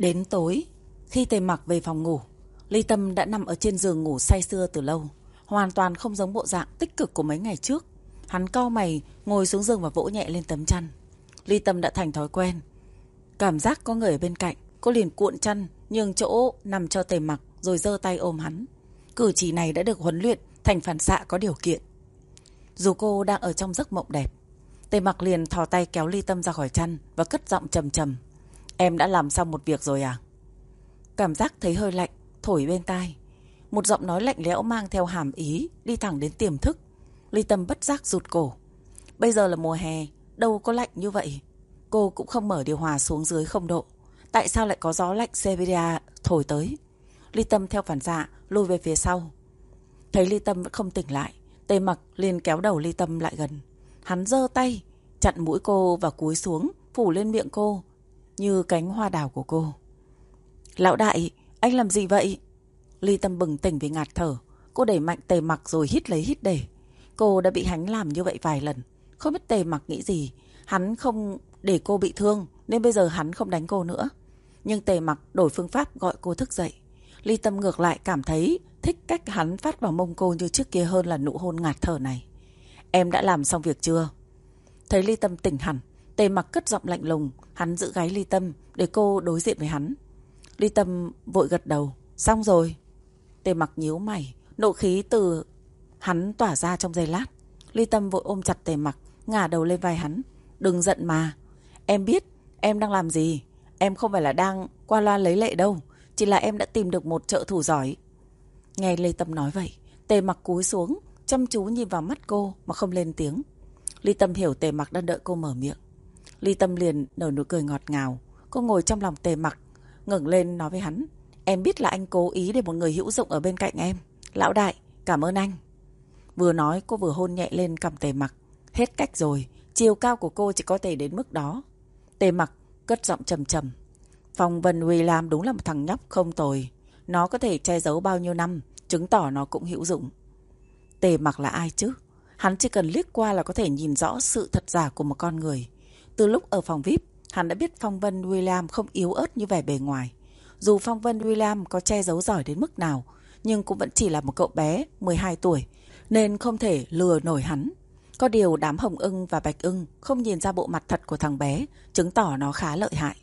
Đến tối, khi Tề Mặc về phòng ngủ, Ly Tâm đã nằm ở trên giường ngủ say sưa từ lâu, hoàn toàn không giống bộ dạng tích cực của mấy ngày trước. Hắn cau mày, ngồi xuống giường và vỗ nhẹ lên tấm chăn. Ly Tâm đã thành thói quen, cảm giác có người ở bên cạnh, cô liền cuộn chăn nhường chỗ nằm cho Tề Mặc rồi giơ tay ôm hắn. Cử chỉ này đã được huấn luyện thành phản xạ có điều kiện. Dù cô đang ở trong giấc mộng đẹp, Tề Mặc liền thò tay kéo Ly Tâm ra khỏi chăn và cất giọng trầm trầm: "Em đã làm xong một việc rồi à?" Cảm giác thấy hơi lạnh thổi bên tai, một giọng nói lạnh lẽo mang theo hàm ý đi thẳng đến tiềm thức. Ly Tâm bất giác rụt cổ. Bây giờ là mùa hè, đâu có lạnh như vậy. Cô cũng không mở điều hòa xuống dưới 0 độ. Tại sao lại có gió lạnh Siberia thổi tới? Ly Tâm theo phản xạ lùi về phía sau. Thấy Ly Tâm vẫn không tỉnh lại, Tề Mặc liền kéo đầu Ly Tâm lại gần. Hắn giơ tay chặn mũi cô và cúi xuống phủ lên miệng cô như cánh hoa đào của cô. "Lão đại, anh làm gì vậy?" Ly Tâm bừng tỉnh vì ngạt thở. Cô đẩy mạnh Tề Mặc rồi hít lấy hít để. Cô đã bị hắn làm như vậy vài lần. Không biết Tề Mặc nghĩ gì. Hắn không để cô bị thương nên bây giờ hắn không đánh cô nữa. Nhưng Tề Mặc đổi phương pháp gọi cô thức dậy. Ly Tâm ngược lại cảm thấy thích cách hắn phát vào mông cô như trước kia hơn là nụ hôn ngạt thở này. "Em đã làm xong việc chưa?" Thấy Ly Tâm tỉnh hẳn, Tề Mặc cất giọng lạnh lùng. Hắn giữ gáy Ly Tâm để cô đối diện với hắn. Ly Tâm vội gật đầu. "Xong rồi." Tề Mặc nhíu mày, nộ khí từ hắn tỏa ra trong giây lát. Ly Tâm vội ôm chặt Tề Mặc, ngả đầu lên vai hắn. "Đừng giận mà. Em biết em đang làm gì. Em không phải là đang qua loa lấy lệ đâu. Chỉ là em đã tìm được một trợ thủ giỏi." Nghe Ly Tâm nói vậy, Tề Mặc cúi xuống, chăm chú nhìn vào mắt cô mà không lên tiếng. Ly Tâm hiểu Tề Mặc đang đợi cô mở miệng. Ly Tâm liền nở nụ cười ngọt ngào. Cô ngồi trong lòng Tề Mặc, ngẩng lên nói với hắn: "Em biết là anh cố ý để một người hữu dụng ở bên cạnh em. Lão đại, cảm ơn anh." Vừa nói cô vừa hôn nhẹ lên cằm Tề Mặc. "Hết cách rồi, chiều cao của cô chỉ có thể đến mức đó." Tề Mặc cất giọng trầm trầm: "Phong Vân William đúng là một thằng nhóc không tồi. Nó có thể che giấu bao nhiêu năm, chứng tỏ nó cũng hữu dụng." Tề Mặc là ai chứ? Hắn chỉ cần liếc qua là có thể nhìn rõ sự thật giả của một con người. Từ lúc ở phòng VIP, hắn đã biết Phong Vân William không yếu ớt như vẻ bề ngoài. Dù Phong Vân William có che giấu giỏi đến mức nào, nhưng cũng vẫn chỉ là một cậu bé 12 tuổi, nên không thể lừa nổi hắn. Có điều đám Hồng Ưng và Bạch Ưng không nhìn ra bộ mặt thật của thằng bé, chứng tỏ nó khá lợi hại.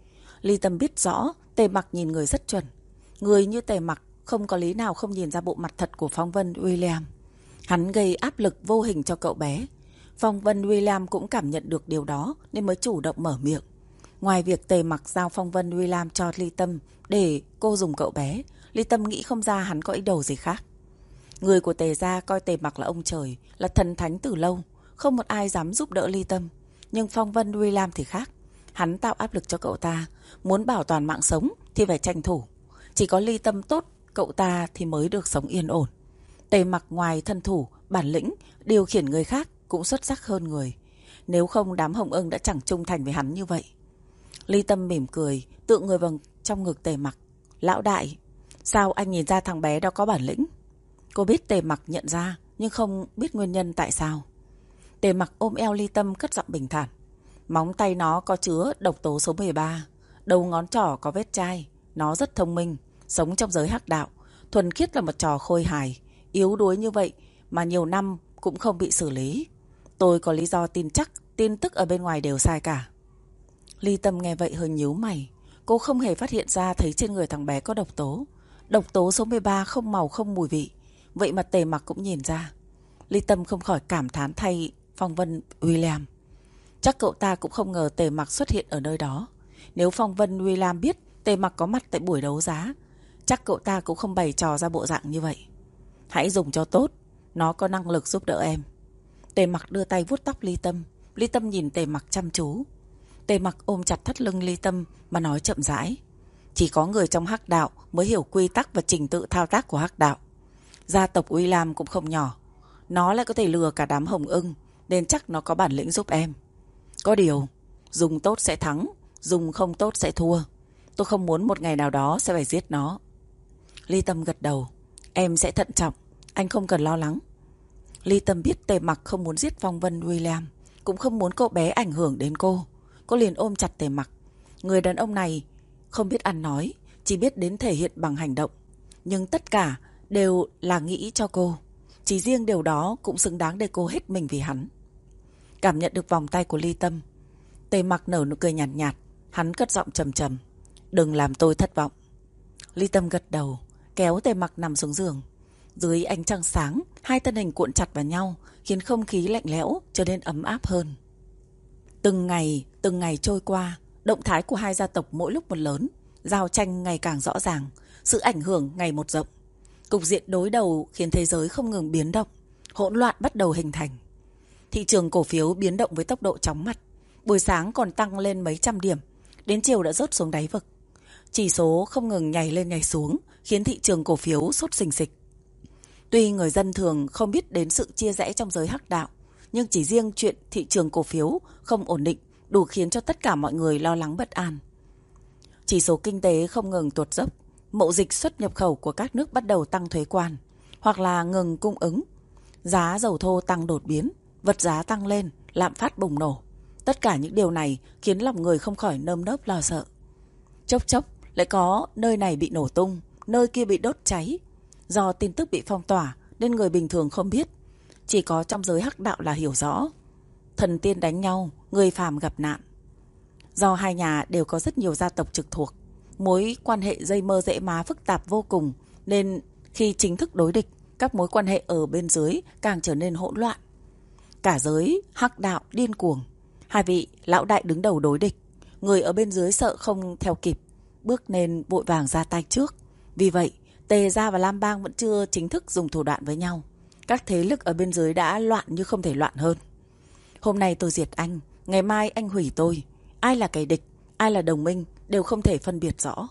Ly Tâm biết rõ Tề Mặc nhìn người rất chuẩn. Người như Tề Mặc không có lý nào không nhìn ra bộ mặt thật của Phong Vân William. Hắn gây áp lực vô hình cho cậu bé. Phong Vân William cũng cảm nhận được điều đó nên mới chủ động mở miệng. Ngoài việc Tề Mặc giao Phong Vân William cho Ly Tâm để cô dùng cậu bé, Ly Tâm nghĩ không ra hắn có ý đồ gì khác. Người của Tề gia coi Tề Mặc là ông trời, là thần thánh từ lâu, không một ai dám giúp đỡ Ly Tâm. Nhưng Phong Vân William thì khác. Hắn tạo áp lực cho cậu ta, muốn bảo toàn mạng sống thì phải tranh thủ. Chỉ có Ly Tâm tốt cậu ta thì mới được sống yên ổn. Tề Mặc ngoài thân thủ, bản lĩnh, điều khiển người khác cũng xuất sắc hơn người. Nếu không đám Hồng Ưng đã chẳng trung thành với hắn như vậy. Ly Tâm mỉm cười, tựa người vào trong ngực Tề Mặc. "Lão đại, sao anh nhìn ra thằng bé đó có bản lĩnh?" Cô biết Tề Mặc nhận ra, nhưng không biết nguyên nhân tại sao. Tề Mặc ôm eo Ly Tâm cất giọng bình thản: "Móng tay nó có chứa độc tố số 13, đầu ngón trỏ có vết chai. Nó rất thông minh, sống trong giới hắc đạo, thuần khiết là một trò khôi hài. Yếu đuối như vậy mà nhiều năm cũng không bị xử lý. Tôi có lý do tin chắc tin tức ở bên ngoài đều sai cả." Ly Tâm nghe vậy hơi nhíu mày. Cô không hề phát hiện ra thấy trên người thằng bé có độc tố. Độc tố số 13 không màu không mùi vị. Vậy mà Tề Mặc cũng nhìn ra. Ly Tâm không khỏi cảm thán thay Phong Vân William. Chắc cậu ta cũng không ngờ Tề Mặc xuất hiện ở nơi đó. Nếu Phong Vân William biết Tề Mặc có mặt tại buổi đấu giá, chắc cậu ta cũng không bày trò ra bộ dạng như vậy. "Hãy dùng cho tốt, nó có năng lực giúp đỡ em." Tề Mặc đưa tay vuốt tóc Ly Tâm. Ly Tâm nhìn Tề Mặc chăm chú. Tề Mặc ôm chặt thắt lưng Ly Tâm mà nói chậm rãi: "Chỉ có người trong hắc đạo mới hiểu quy tắc và trình tự thao tác của hắc đạo. Gia tộc William cũng không nhỏ. Nó lại có thể lừa cả đám Hồng Ưng, nên chắc nó có bản lĩnh giúp em. Có điều, dùng tốt sẽ thắng, dùng không tốt sẽ thua. Tôi không muốn một ngày nào đó sẽ phải giết nó." Ly Tâm gật đầu. "Em sẽ thận trọng, anh không cần lo lắng." Ly Tâm biết Tề Mặc không muốn giết Phong Vân William, cũng không muốn cậu bé ảnh hưởng đến cô. Cô liền ôm chặt Tề Mặc. Người đàn ông này không biết ăn nói, chỉ biết đến thể hiện bằng hành động. Nhưng tất cả đều là nghĩ cho cô. Chỉ riêng điều đó cũng xứng đáng để cô hết mình vì hắn. Cảm nhận được vòng tay của Ly Tâm, Tề Mặc nở nụ cười nhạt nhạt. Hắn cất giọng trầm trầm. Đừng làm tôi thất vọng. Ly Tâm gật đầu, kéo Tề Mặc nằm xuống giường. Dưới ánh trăng sáng, hai thân hình cuộn chặt vào nhau, khiến không khí lạnh lẽo trở nên ấm áp hơn. Từng ngày trôi qua, động thái của hai gia tộc mỗi lúc một lớn, giao tranh ngày càng rõ ràng, sự ảnh hưởng ngày một rộng. Cục diện đối đầu khiến thế giới không ngừng biến động, hỗn loạn bắt đầu hình thành. Thị trường cổ phiếu biến động với tốc độ chóng mặt. Buổi sáng còn tăng lên mấy trăm điểm, đến chiều đã rớt xuống đáy vực. Chỉ số không ngừng nhảy lên nhảy xuống, khiến thị trường cổ phiếu sốt sình sịch. Tuy người dân thường không biết đến sự chia rẽ trong giới hắc đạo, nhưng chỉ riêng chuyện thị trường cổ phiếu không ổn định đủ khiến cho tất cả mọi người lo lắng bất an. Chỉ số kinh tế không ngừng tuột dốc, mậu dịch xuất nhập khẩu của các nước bắt đầu tăng thuế quan, hoặc là ngừng cung ứng. Giá dầu thô tăng đột biến, vật giá tăng lên, lạm phát bùng nổ. Tất cả những điều này khiến lòng người không khỏi nơm nớp lo sợ. Chốc chốc lại có nơi này bị nổ tung, nơi kia bị đốt cháy. Do tin tức bị phong tỏa nên người bình thường không biết. Chỉ có trong giới hắc đạo là hiểu rõ. Thần tiên đánh nhau, người phàm gặp nạn. Do hai nhà đều có rất nhiều gia tộc trực thuộc, mối quan hệ dây mơ rễ má phức tạp vô cùng, nên khi chính thức đối địch, các mối quan hệ ở bên dưới càng trở nên hỗn loạn. Cả giới hắc đạo điên cuồng. Hai vị lão đại đứng đầu đối địch, người ở bên dưới sợ không theo kịp, bước nên vội vàng ra tay trước. Vì vậy, Tề gia và Lam Bang vẫn chưa chính thức dùng thủ đoạn với nhau. Các thế lực ở bên dưới đã loạn như không thể loạn hơn. Hôm nay tôi diệt anh, ngày mai anh hủy tôi. Ai là kẻ địch, ai là đồng minh đều không thể phân biệt rõ.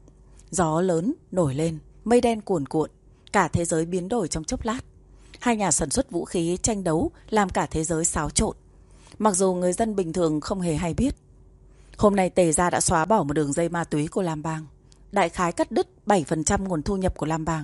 Gió lớn nổi lên, mây đen cuồn cuộn, cả thế giới biến đổi trong chốc lát. Hai nhà sản xuất vũ khí tranh đấu làm cả thế giới xáo trộn. Mặc dù người dân bình thường không hề hay biết. Hôm nay Tề gia đã xóa bỏ một đường dây ma túy của Lam Bang, đại khái cắt đứt 7% nguồn thu nhập của Lam Bang.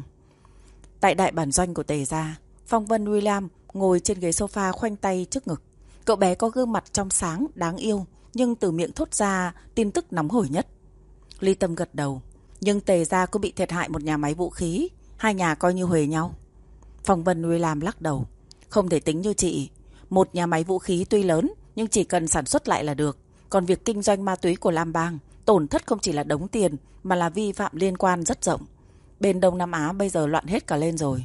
Tại đại bản doanh của Tề gia, Phong Vân William ngồi trên ghế sofa khoanh tay trước ngực. Cậu bé có gương mặt trong sáng, đáng yêu, nhưng từ miệng thốt ra tin tức nóng hổi nhất. Ly Tâm gật đầu. Nhưng Tề gia có bị thiệt hại một nhà máy vũ khí, hai nhà coi như huề nhau. Phong Vân William lắc đầu. Không thể tính như chị. Một nhà máy vũ khí tuy lớn, nhưng chỉ cần sản xuất lại là được. Còn việc kinh doanh ma túy của Lam Bang, tổn thất không chỉ là đống tiền, mà là vi phạm liên quan rất rộng. Bên Đông Nam Á bây giờ loạn hết cả lên rồi.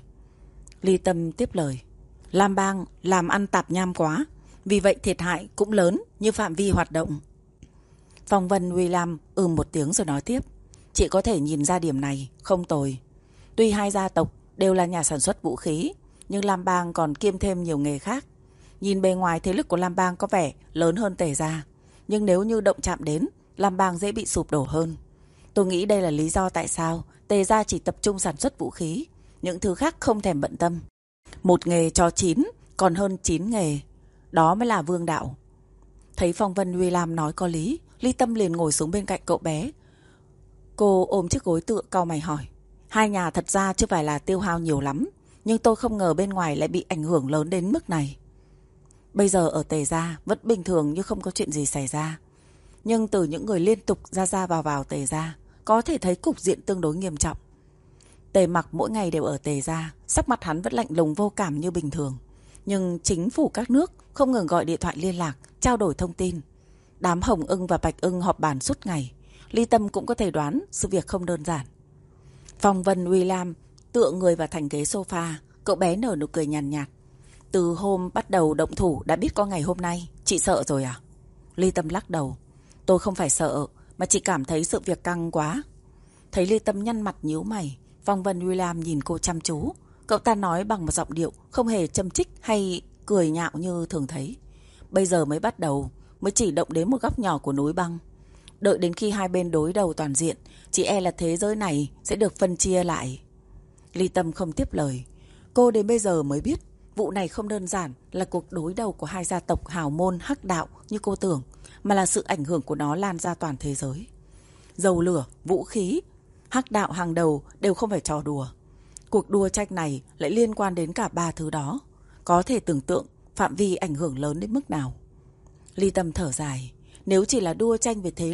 Ly Tâm tiếp lời. Lam Bang làm ăn tạp nham quá, vì vậy thiệt hại cũng lớn như phạm vi hoạt động. Phong Vân William một tiếng rồi nói tiếp. Chị có thể nhìn ra điểm này, không tồi. Tuy hai gia tộc đều là nhà sản xuất vũ khí, nhưng Lam Bang còn kiêm thêm nhiều nghề khác. Nhìn bề ngoài thế lực của Lam Bang có vẻ lớn hơn Tề gia, nhưng nếu như động chạm đến, Lam Bang dễ bị sụp đổ hơn. Tôi nghĩ đây là lý do tại sao Tề gia chỉ tập trung sản xuất vũ khí, những thứ khác không thèm bận tâm. Một nghề cho 9 còn hơn 9 nghề, đó mới là vương đạo. Thấy Phong Vân William nói có lý, Ly Tâm liền ngồi xuống bên cạnh cậu bé. Cô ôm chiếc gối tựa cau mày hỏi. Hai nhà thật ra chưa phải là tiêu hao nhiều lắm, nhưng tôi không ngờ bên ngoài lại bị ảnh hưởng lớn đến mức này. Bây giờ ở Tề gia vẫn bình thường như không có chuyện gì xảy ra. Nhưng từ những người liên tục ra vào Tề gia, có thể thấy cục diện tương đối nghiêm trọng. Tề Mặc mỗi ngày đều ở Tề gia, sắc mặt hắn vẫn lạnh lùng vô cảm như bình thường. Nhưng chính phủ các nước không ngừng gọi điện thoại liên lạc, trao đổi thông tin. Đám Hồng Ưng và Bạch Ưng họp bàn suốt ngày. Ly Tâm cũng có thể đoán sự việc không đơn giản. Phong Vân William tựa người vào thành ghế sofa, cậu bé nở nụ cười nhàn nhạt. Từ hôm bắt đầu động thủ đã biết có ngày hôm nay, chị sợ rồi à? Ly Tâm lắc đầu. Tôi không phải sợ, mà chỉ cảm thấy sự việc căng quá. Thấy Ly Tâm nhăn mặt nhíu mày, Phong Vân William nhìn cô chăm chú. Cậu ta nói bằng một giọng điệu không hề châm chích hay cười nhạo như thường thấy. Bây giờ mới bắt đầu, mới chỉ động đến một góc nhỏ của núi băng. Đợi đến khi hai bên đối đầu toàn diện, chỉ e là thế giới này sẽ được phân chia lại. Ly Tâm không tiếp lời. Cô đến bây giờ mới biết vụ này không đơn giản là cuộc đối đầu của hai gia tộc hào môn hắc đạo như cô tưởng, mà là sự ảnh hưởng của nó lan ra toàn thế giới. Dầu lửa, vũ khí, hắc đạo hàng đầu đều không phải trò đùa. Cuộc đua tranh này lại liên quan đến cả ba thứ đó. Có thể tưởng tượng phạm vi ảnh hưởng lớn đến mức nào. Ly Tâm thở dài. Nếu chỉ là đua tranh về thế lực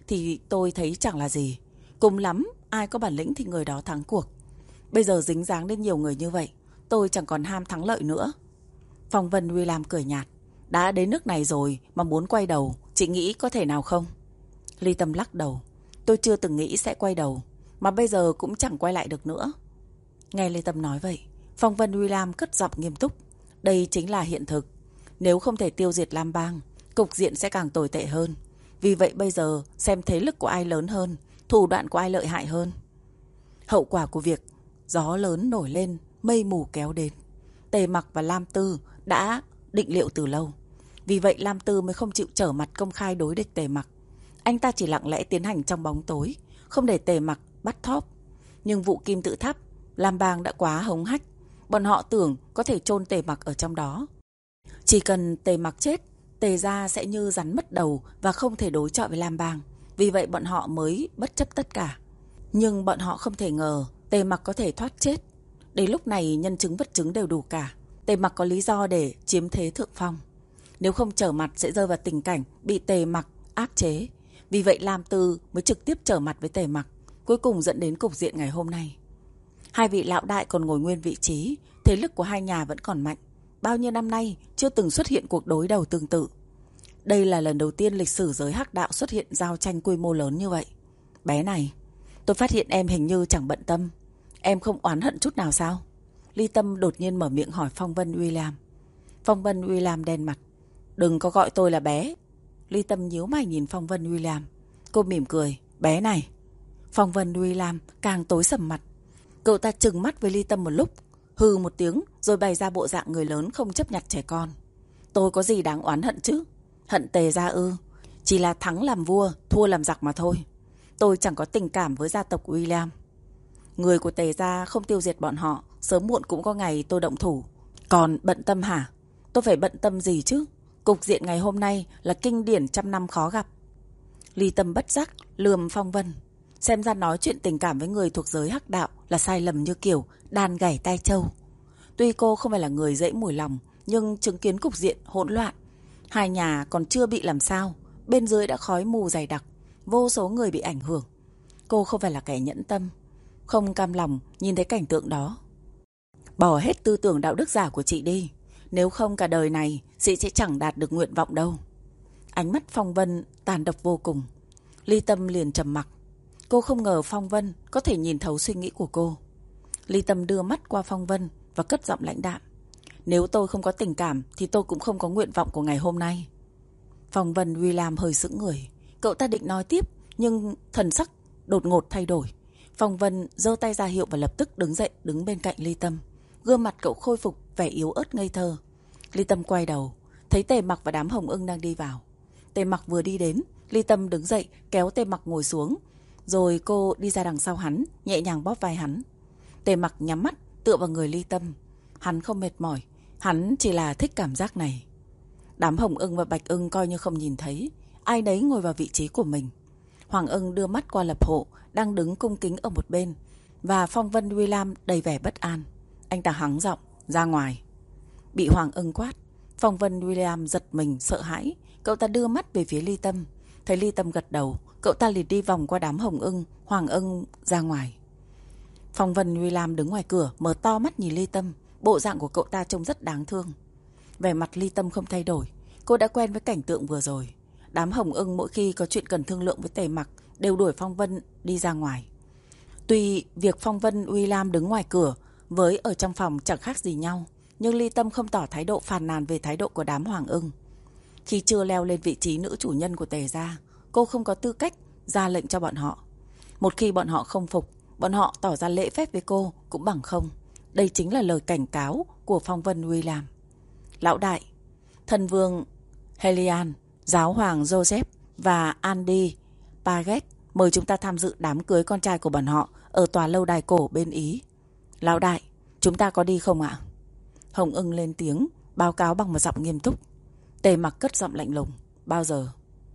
thì tôi thấy chẳng là gì. Cùng lắm, ai có bản lĩnh thì người đó thắng cuộc. Bây giờ dính dáng đến nhiều người như vậy, tôi chẳng còn ham thắng lợi nữa. Phong Vân William cười nhạt. Đã đến nước này rồi mà muốn quay đầu, chị nghĩ có thể nào không? Ly Tâm lắc đầu. Tôi chưa từng nghĩ sẽ quay đầu, mà bây giờ cũng chẳng quay lại được nữa. Nghe Ly Tâm nói vậy, Phong Vân William cất giọng nghiêm túc. Đây chính là hiện thực. Nếu không thể tiêu diệt Lam Bang, cục diện sẽ càng tồi tệ hơn. Vì vậy bây giờ xem thế lực của ai lớn hơn, thủ đoạn của ai lợi hại hơn. Hậu quả của việc gió lớn nổi lên, mây mù kéo đến, Tề Mặc và Lam Tư đã định liệu từ lâu. Vì vậy Lam Tư mới không chịu trở mặt công khai đối địch Tề Mặc. Anh ta chỉ lặng lẽ tiến hành trong bóng tối, không để Tề Mặc bắt thóp. Nhưng vụ Kim Tự Tháp, Lam Bang đã quá hống hách. Bọn họ tưởng có thể chôn Tề Mặc ở trong đó. Chỉ cần Tề Mặc chết, Tề gia sẽ như rắn mất đầu và không thể đối chọi với Lam Bang. Vì vậy bọn họ mới bất chấp tất cả. Nhưng bọn họ không thể ngờ Tề Mặc có thể thoát chết. Đến lúc này nhân chứng vật chứng đều đủ cả. Tề Mặc có lý do để chiếm thế thượng phong. Nếu không trở mặt sẽ rơi vào tình cảnh bị Tề Mặc áp chế. Vì vậy Lam Tư mới trực tiếp trở mặt với Tề Mặc, cuối cùng dẫn đến cục diện ngày hôm nay. Hai vị lão đại còn ngồi nguyên vị trí, thế lực của hai nhà vẫn còn mạnh. Bao nhiêu năm nay chưa từng xuất hiện cuộc đối đầu tương tự. Đây là lần đầu tiên lịch sử giới hắc đạo xuất hiện giao tranh quy mô lớn như vậy. Bé này, tôi phát hiện em hình như chẳng bận tâm. Em không oán hận chút nào sao? Ly Tâm đột nhiên mở miệng hỏi Phong Vân William. Phong Vân William đen mặt. Đừng có gọi tôi là bé. Ly Tâm nhíu mày nhìn Phong Vân William. Cô mỉm cười. Bé này. Phong Vân William càng tối sầm mặt. Cậu ta trừng mắt với Ly Tâm một lúc, hừ một tiếng rồi bày ra bộ dạng người lớn không chấp nhặt trẻ con. Tôi có gì đáng oán hận chứ? Hận Tề gia ư? Chỉ là thắng làm vua, thua làm giặc mà thôi. Tôi chẳng có tình cảm với gia tộc William. Người của Tề gia không tiêu diệt bọn họ, sớm muộn cũng có ngày tôi động thủ. Còn bận tâm hả? Tôi phải bận tâm gì chứ? Cục diện ngày hôm nay là kinh điển trăm năm khó gặp. Ly Tâm bất giác lườm Phong Vân. Xem ra nói chuyện tình cảm với người thuộc giới hắc đạo là sai lầm như kiểu đàn gảy tai trâu. Tuy cô không phải là người dễ mùi lòng, nhưng chứng kiến cục diện hỗn loạn, hai nhà còn chưa bị làm sao, bên dưới đã khói mù dày đặc, vô số người bị ảnh hưởng. Cô không phải là kẻ nhẫn tâm, không cam lòng nhìn thấy cảnh tượng đó. Bỏ hết tư tưởng đạo đức giả của chị đi, nếu không cả đời này chị sẽ chẳng đạt được nguyện vọng đâu. Ánh mắt Phong Vân tàn độc vô cùng. Ly Tâm liền trầm mặc. Cô không ngờ Phong Vân có thể nhìn thấu suy nghĩ của cô. Ly Tâm đưa mắt qua Phong Vân và cất giọng lãnh đạm. Nếu tôi không có tình cảm thì tôi cũng không có nguyện vọng của ngày hôm nay. Phong Vân William hơi sững người. Cậu ta định nói tiếp, nhưng thần sắc đột ngột thay đổi. Phong Vân giơ tay ra hiệu và lập tức đứng dậy, đứng bên cạnh Ly Tâm. Gương mặt cậu khôi phục vẻ yếu ớt ngây thơ. Ly Tâm quay đầu, thấy Tề Mặc và đám Hồng Ưng đang đi vào. Tề Mặc vừa đi đến, Ly Tâm đứng dậy kéo Tề Mặc ngồi xuống. Rồi cô đi ra đằng sau hắn, nhẹ nhàng bóp vai hắn. Tề Mặc nhắm mắt tựa vào người Ly Tâm. Hắn không mệt mỏi, hắn chỉ là thích cảm giác này. Đám Hồng Ưng và Bạch Ưng coi như không nhìn thấy, ai nấy ngồi vào vị trí của mình. Hoàng Ưng đưa mắt qua Lập Hộ đang đứng cung kính ở một bên, và Phong Vân William đầy vẻ bất an. Anh ta hắng giọng, ra ngoài. Bị Hoàng Ưng quát, Phong Vân William giật mình sợ hãi. Cậu ta đưa mắt về phía Ly Tâm. Thấy Ly Tâm gật đầu, cậu ta liền đi vòng qua đám Hồng Ưng, Hoàng Ưng ra ngoài. Phong Vân William đứng ngoài cửa, mở to mắt nhìn Ly Tâm. Bộ dạng của cậu ta trông rất đáng thương. Vẻ mặt Ly Tâm không thay đổi. Cô đã quen với cảnh tượng vừa rồi. Đám Hồng Ưng mỗi khi có chuyện cần thương lượng với Tề Mặc đều đuổi Phong Vân đi ra ngoài. Tuy việc Phong Vân William đứng ngoài cửa với ở trong phòng chẳng khác gì nhau, nhưng Ly Tâm không tỏ thái độ phàn nàn về thái độ của đám Hoàng Ưng. Khi chưa leo lên vị trí nữ chủ nhân của Tề gia, cô không có tư cách ra lệnh cho bọn họ. Một khi bọn họ không phục, bọn họ tỏ ra lễ phép với cô cũng bằng không. Đây chính là lời cảnh cáo của Phong Vân William. Lão đại, thần vương Helian, giáo hoàng Joseph và Andy Paget mời chúng ta tham dự đám cưới con trai của bọn họ ở tòa lâu đài cổ bên Ý. Lão đại, chúng ta có đi không ạ? Hồng Ưng lên tiếng, báo cáo bằng một giọng nghiêm túc. Tề Mặc cất giọng lạnh lùng. Bao giờ?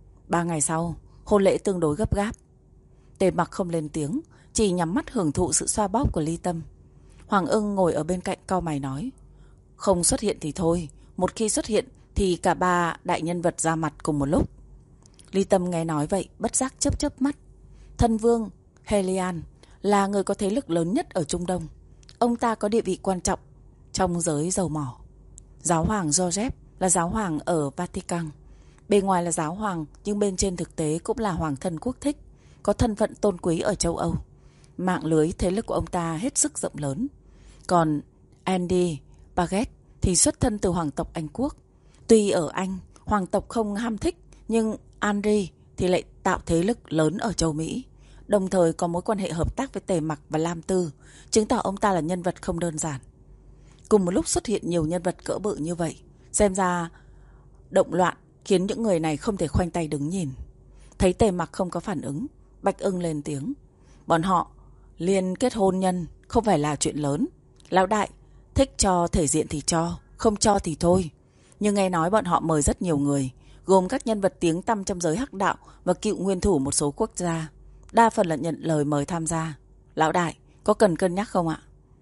3 ngày sau, hôn lễ tương đối gấp gáp. Tề Mặc không lên tiếng, chỉ nhắm mắt hưởng thụ sự xoa bóp của Ly Tâm. Hoàng Ưng ngồi ở bên cạnh cau mày nói. Không xuất hiện thì thôi, một khi xuất hiện thì cả 3 đại nhân vật ra mặt cùng một lúc. Ly Tâm nghe nói vậy, bất giác chớp chớp mắt. Thân vương Helian là người có thế lực lớn nhất ở Trung Đông. Ông ta có địa vị quan trọng trong giới dầu mỏ. Giáo hoàng Joseph là giáo hoàng ở Vatican. Bề ngoài là giáo hoàng, nhưng bên trên thực tế cũng là hoàng thân quốc thích, có thân phận tôn quý ở châu Âu. Mạng lưới thế lực của ông ta hết sức rộng lớn. Còn Andy Baguette thì xuất thân từ hoàng tộc Anh Quốc. Tuy ở Anh, hoàng tộc không ham thích, nhưng Andy thì lại tạo thế lực lớn ở châu Mỹ. Đồng thời có mối quan hệ hợp tác với Tề Mặc và Lam Tư, chứng tỏ ông ta là nhân vật không đơn giản. Cùng một lúc xuất hiện nhiều nhân vật cỡ bự như vậy, xem ra động loạn khiến những người này không thể khoanh tay đứng nhìn. Thấy Tề Mặc không có phản ứng, Bạch Ưng lên tiếng. Bọn họ liên kết hôn nhân không phải là chuyện lớn. Lão đại, thích cho thể diện thì cho, không cho thì thôi. Nhưng nghe nói bọn họ mời rất nhiều người, gồm các nhân vật tiếng tăm trong giới hắc đạo và cựu nguyên thủ một số quốc gia. Đa phần là nhận lời mời tham gia. Lão đại, có cần cân nhắc không ạ?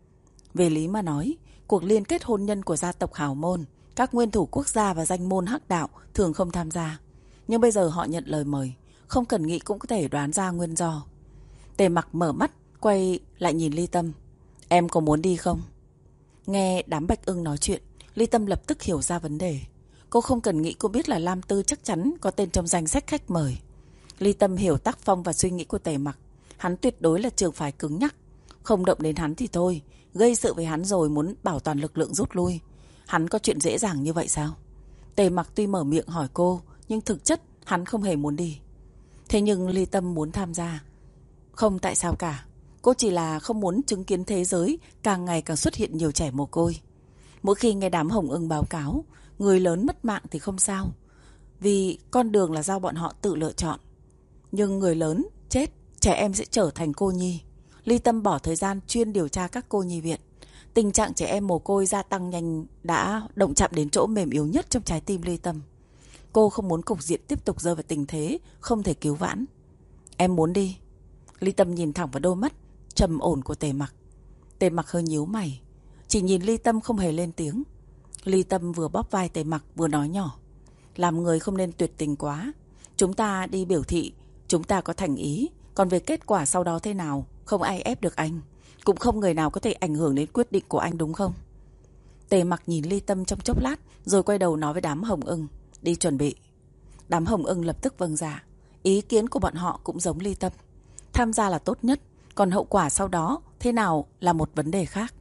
Về lý mà nói, cuộc liên kết hôn nhân của gia tộc hào môn, các nguyên thủ quốc gia và danh môn hắc đạo thường không tham gia. Nhưng bây giờ họ nhận lời mời, không cần nghĩ cũng có thể đoán ra nguyên do. Tề Mặc mở mắt, quay lại nhìn Ly Tâm. Em có muốn đi không? Nghe đám Bạch Ưng nói chuyện, Ly Tâm lập tức hiểu ra vấn đề. Cô không cần nghĩ, cô biết là Lam Tư chắc chắn có tên trong danh sách khách mời. Ly Tâm hiểu tác phong và suy nghĩ của Tề Mặc. Hắn tuyệt đối là trường phái cứng nhắc. Không động đến hắn thì thôi, gây sự với hắn rồi muốn bảo toàn lực lượng rút lui. Hắn có chuyện dễ dàng như vậy sao? Tề Mặc tuy mở miệng hỏi cô, nhưng thực chất hắn không hề muốn đi. Thế nhưng Ly Tâm muốn tham gia. Không tại sao cả. Cô chỉ là không muốn chứng kiến thế giới càng ngày càng xuất hiện nhiều trẻ mồ côi. Mỗi khi nghe đám Hồng Ưng báo cáo, người lớn mất mạng thì không sao, vì con đường là do bọn họ tự lựa chọn. Nhưng người lớn chết, trẻ em sẽ trở thành cô nhi. Ly Tâm bỏ thời gian chuyên điều tra các cô nhi viện. Tình trạng trẻ em mồ côi gia tăng nhanh đã động chạm đến chỗ mềm yếu nhất trong trái tim Ly Tâm. Cô không muốn cục diện tiếp tục rơi vào tình thế không thể cứu vãn. Em muốn đi. Ly Tâm nhìn thẳng vào đôi mắt trầm ổn của Tề Mặc. Tề Mặc hơi nhíu mày, chỉ nhìn Ly Tâm không hề lên tiếng. Ly Tâm vừa bóp vai Tề Mặc vừa nói nhỏ. Làm người không nên tuyệt tình quá. Chúng ta đi biểu thị chúng ta có thành ý. Còn về kết quả sau đó thế nào, không ai ép được anh. Cũng không người nào có thể ảnh hưởng đến quyết định của anh, đúng không? Tề Mặc nhìn Ly Tâm trong chốc lát, rồi quay đầu nói với đám Hồng Ưng. Đi chuẩn bị. Đám Hồng Ưng lập tức vâng dạ. Ý kiến của bọn họ cũng giống Ly Tâm. Tham gia là tốt nhất, còn hậu quả sau đó thế nào là một vấn đề khác.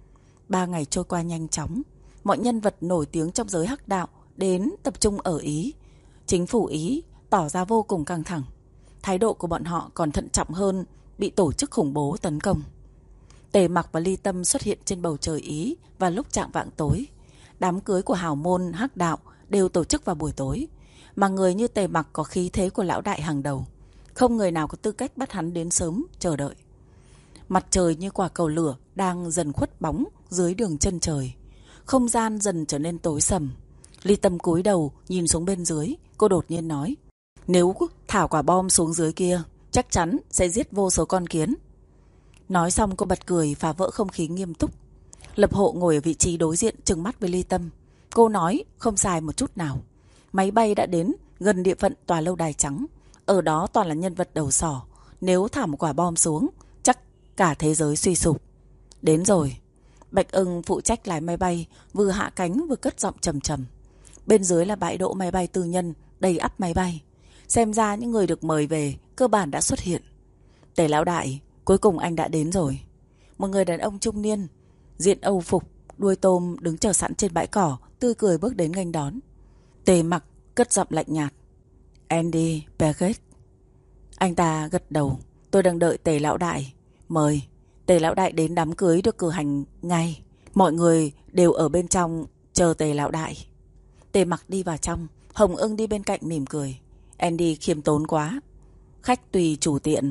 3 ngày trôi qua nhanh chóng. Mọi nhân vật nổi tiếng trong giới hắc đạo đến tập trung ở Ý. Chính phủ Ý tỏ ra vô cùng căng thẳng. Thái độ của bọn họ còn thận trọng hơn bị tổ chức khủng bố tấn công. Tề Mặc và Ly Tâm xuất hiện trên bầu trời Ý vào lúc chạng vạng tối. Đám cưới của hào môn hắc đạo đều tổ chức vào buổi tối. Mà người như Tề Mặc có khí thế của lão đại hàng đầu. Không người nào có tư cách bắt hắn đến sớm chờ đợi. Mặt trời như quả cầu lửa đang dần khuất bóng dưới đường chân trời. Không gian dần trở nên tối sầm. Ly Tâm cúi đầu nhìn xuống bên dưới. Cô đột nhiên nói. Nếu thả quả bom xuống dưới kia, chắc chắn sẽ giết vô số con kiến. Nói xong cô bật cười phá vỡ không khí nghiêm túc. Lập Hộ ngồi ở vị trí đối diện trừng mắt với Ly Tâm. Cô nói không sai một chút nào. Máy bay đã đến gần địa phận tòa lâu đài trắng. Ở đó toàn là nhân vật đầu sỏ. Nếu thả một quả bom xuống, chắc cả thế giới suy sụp. Đến rồi. Bạch Ưng phụ trách lái máy bay, vừa hạ cánh vừa cất giọng trầm trầm. Bên dưới là bãi đỗ máy bay tư nhân, đầy ắp máy bay. Xem ra những người được mời về cơ bản đã xuất hiện. Tề lão đại, cuối cùng anh đã đến rồi. Một người đàn ông trung niên, diện Âu phục, đuôi tôm đứng chờ sẵn trên bãi cỏ, tươi cười bước đến nghênh đón. Tề Mặc cất giọng lạnh nhạt. Andy Baguette. Anh ta gật đầu. Tôi đang đợi Tề lão đại. Mời. Tề lão đại đến đám cưới được cử hành ngay. Mọi người đều ở bên trong chờ Tề lão đại. Tề Mặc đi vào trong. Hồng Ưng đi bên cạnh mỉm cười. Andy khiêm tốn quá. Khách tùy chủ tiện.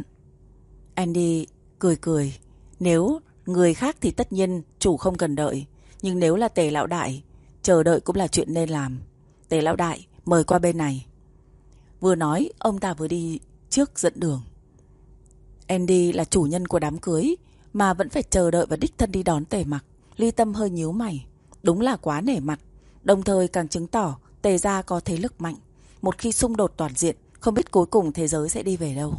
Andy cười cười. Nếu người khác thì tất nhiên chủ không cần đợi. Nhưng nếu là Tề lão đại, chờ đợi cũng là chuyện nên làm. Tề lão đại, mời qua bên này. Vừa nói, ông ta vừa đi trước dẫn đường. Andy là chủ nhân của đám cưới, mà vẫn phải chờ đợi và đích thân đi đón Tề Mặc. Ly Tâm hơi nhíu mày. Đúng là quá nể mặt. Đồng thời càng chứng tỏ Tề gia có thế lực mạnh. Một khi xung đột toàn diện, không biết cuối cùng thế giới sẽ đi về đâu.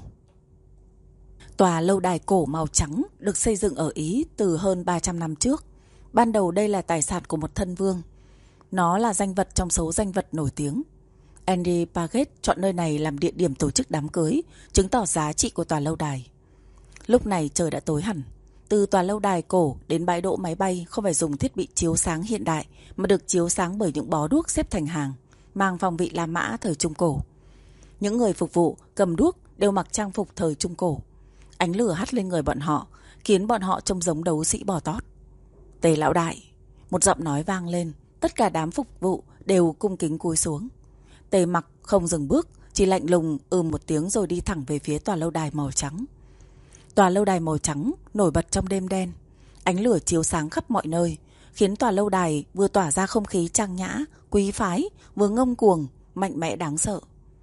Tòa lâu đài cổ màu trắng được xây dựng ở Ý từ hơn 300 năm trước. Ban đầu đây là tài sản của một thân vương. Nó là danh vật trong số danh vật nổi tiếng. Henry Paget chọn nơi này làm địa điểm tổ chức đám cưới, chứng tỏ giá trị của tòa lâu đài. Lúc này trời đã tối hẳn. Từ tòa lâu đài cổ đến bãi đỗ máy bay không phải dùng thiết bị chiếu sáng hiện đại, mà được chiếu sáng bởi những bó đuốc xếp thành hàng, mang phong vị La Mã thời Trung Cổ. Những người phục vụ cầm đuốc đều mặc trang phục thời Trung Cổ. Ánh lửa hắt lên người bọn họ, khiến bọn họ trông giống đấu sĩ bò tót. Tề lão đại, một giọng nói vang lên, tất cả đám phục vụ đều cung kính cúi xuống. Tề Mặc không dừng bước, chỉ lạnh lùng một tiếng rồi đi thẳng về phía tòa lâu đài màu trắng. Tòa lâu đài màu trắng nổi bật trong đêm đen, ánh lửa chiếu sáng khắp mọi nơi, khiến tòa lâu đài vừa tỏa ra không khí trang nhã, quý phái, vừa ngông cuồng, mạnh mẽ đáng sợ.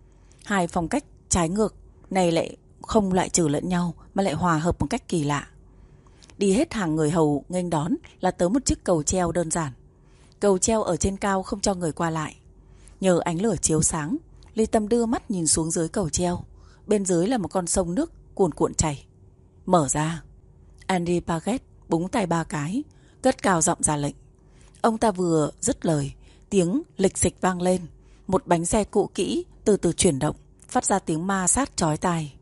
Hai phong cách trái ngược này lại không loại trừ lẫn nhau mà lại hòa hợp một cách kỳ lạ. Đi hết hàng người hầu nghênh đón là tới một chiếc cầu treo đơn giản. Cầu treo ở trên cao không cho người qua lại. Nhờ ánh lửa chiếu sáng, Ly Tâm đưa mắt nhìn xuống dưới cầu treo. Bên dưới là một con sông nước cuồn cuộn chảy. Mở ra. Henry Paget búng tay 3 cái, cất cao giọng ra lệnh. Ông ta vừa dứt lời, tiếng lịch xịch vang lên. Một bánh xe cũ kỹ từ từ chuyển động, phát ra tiếng ma sát chói tai.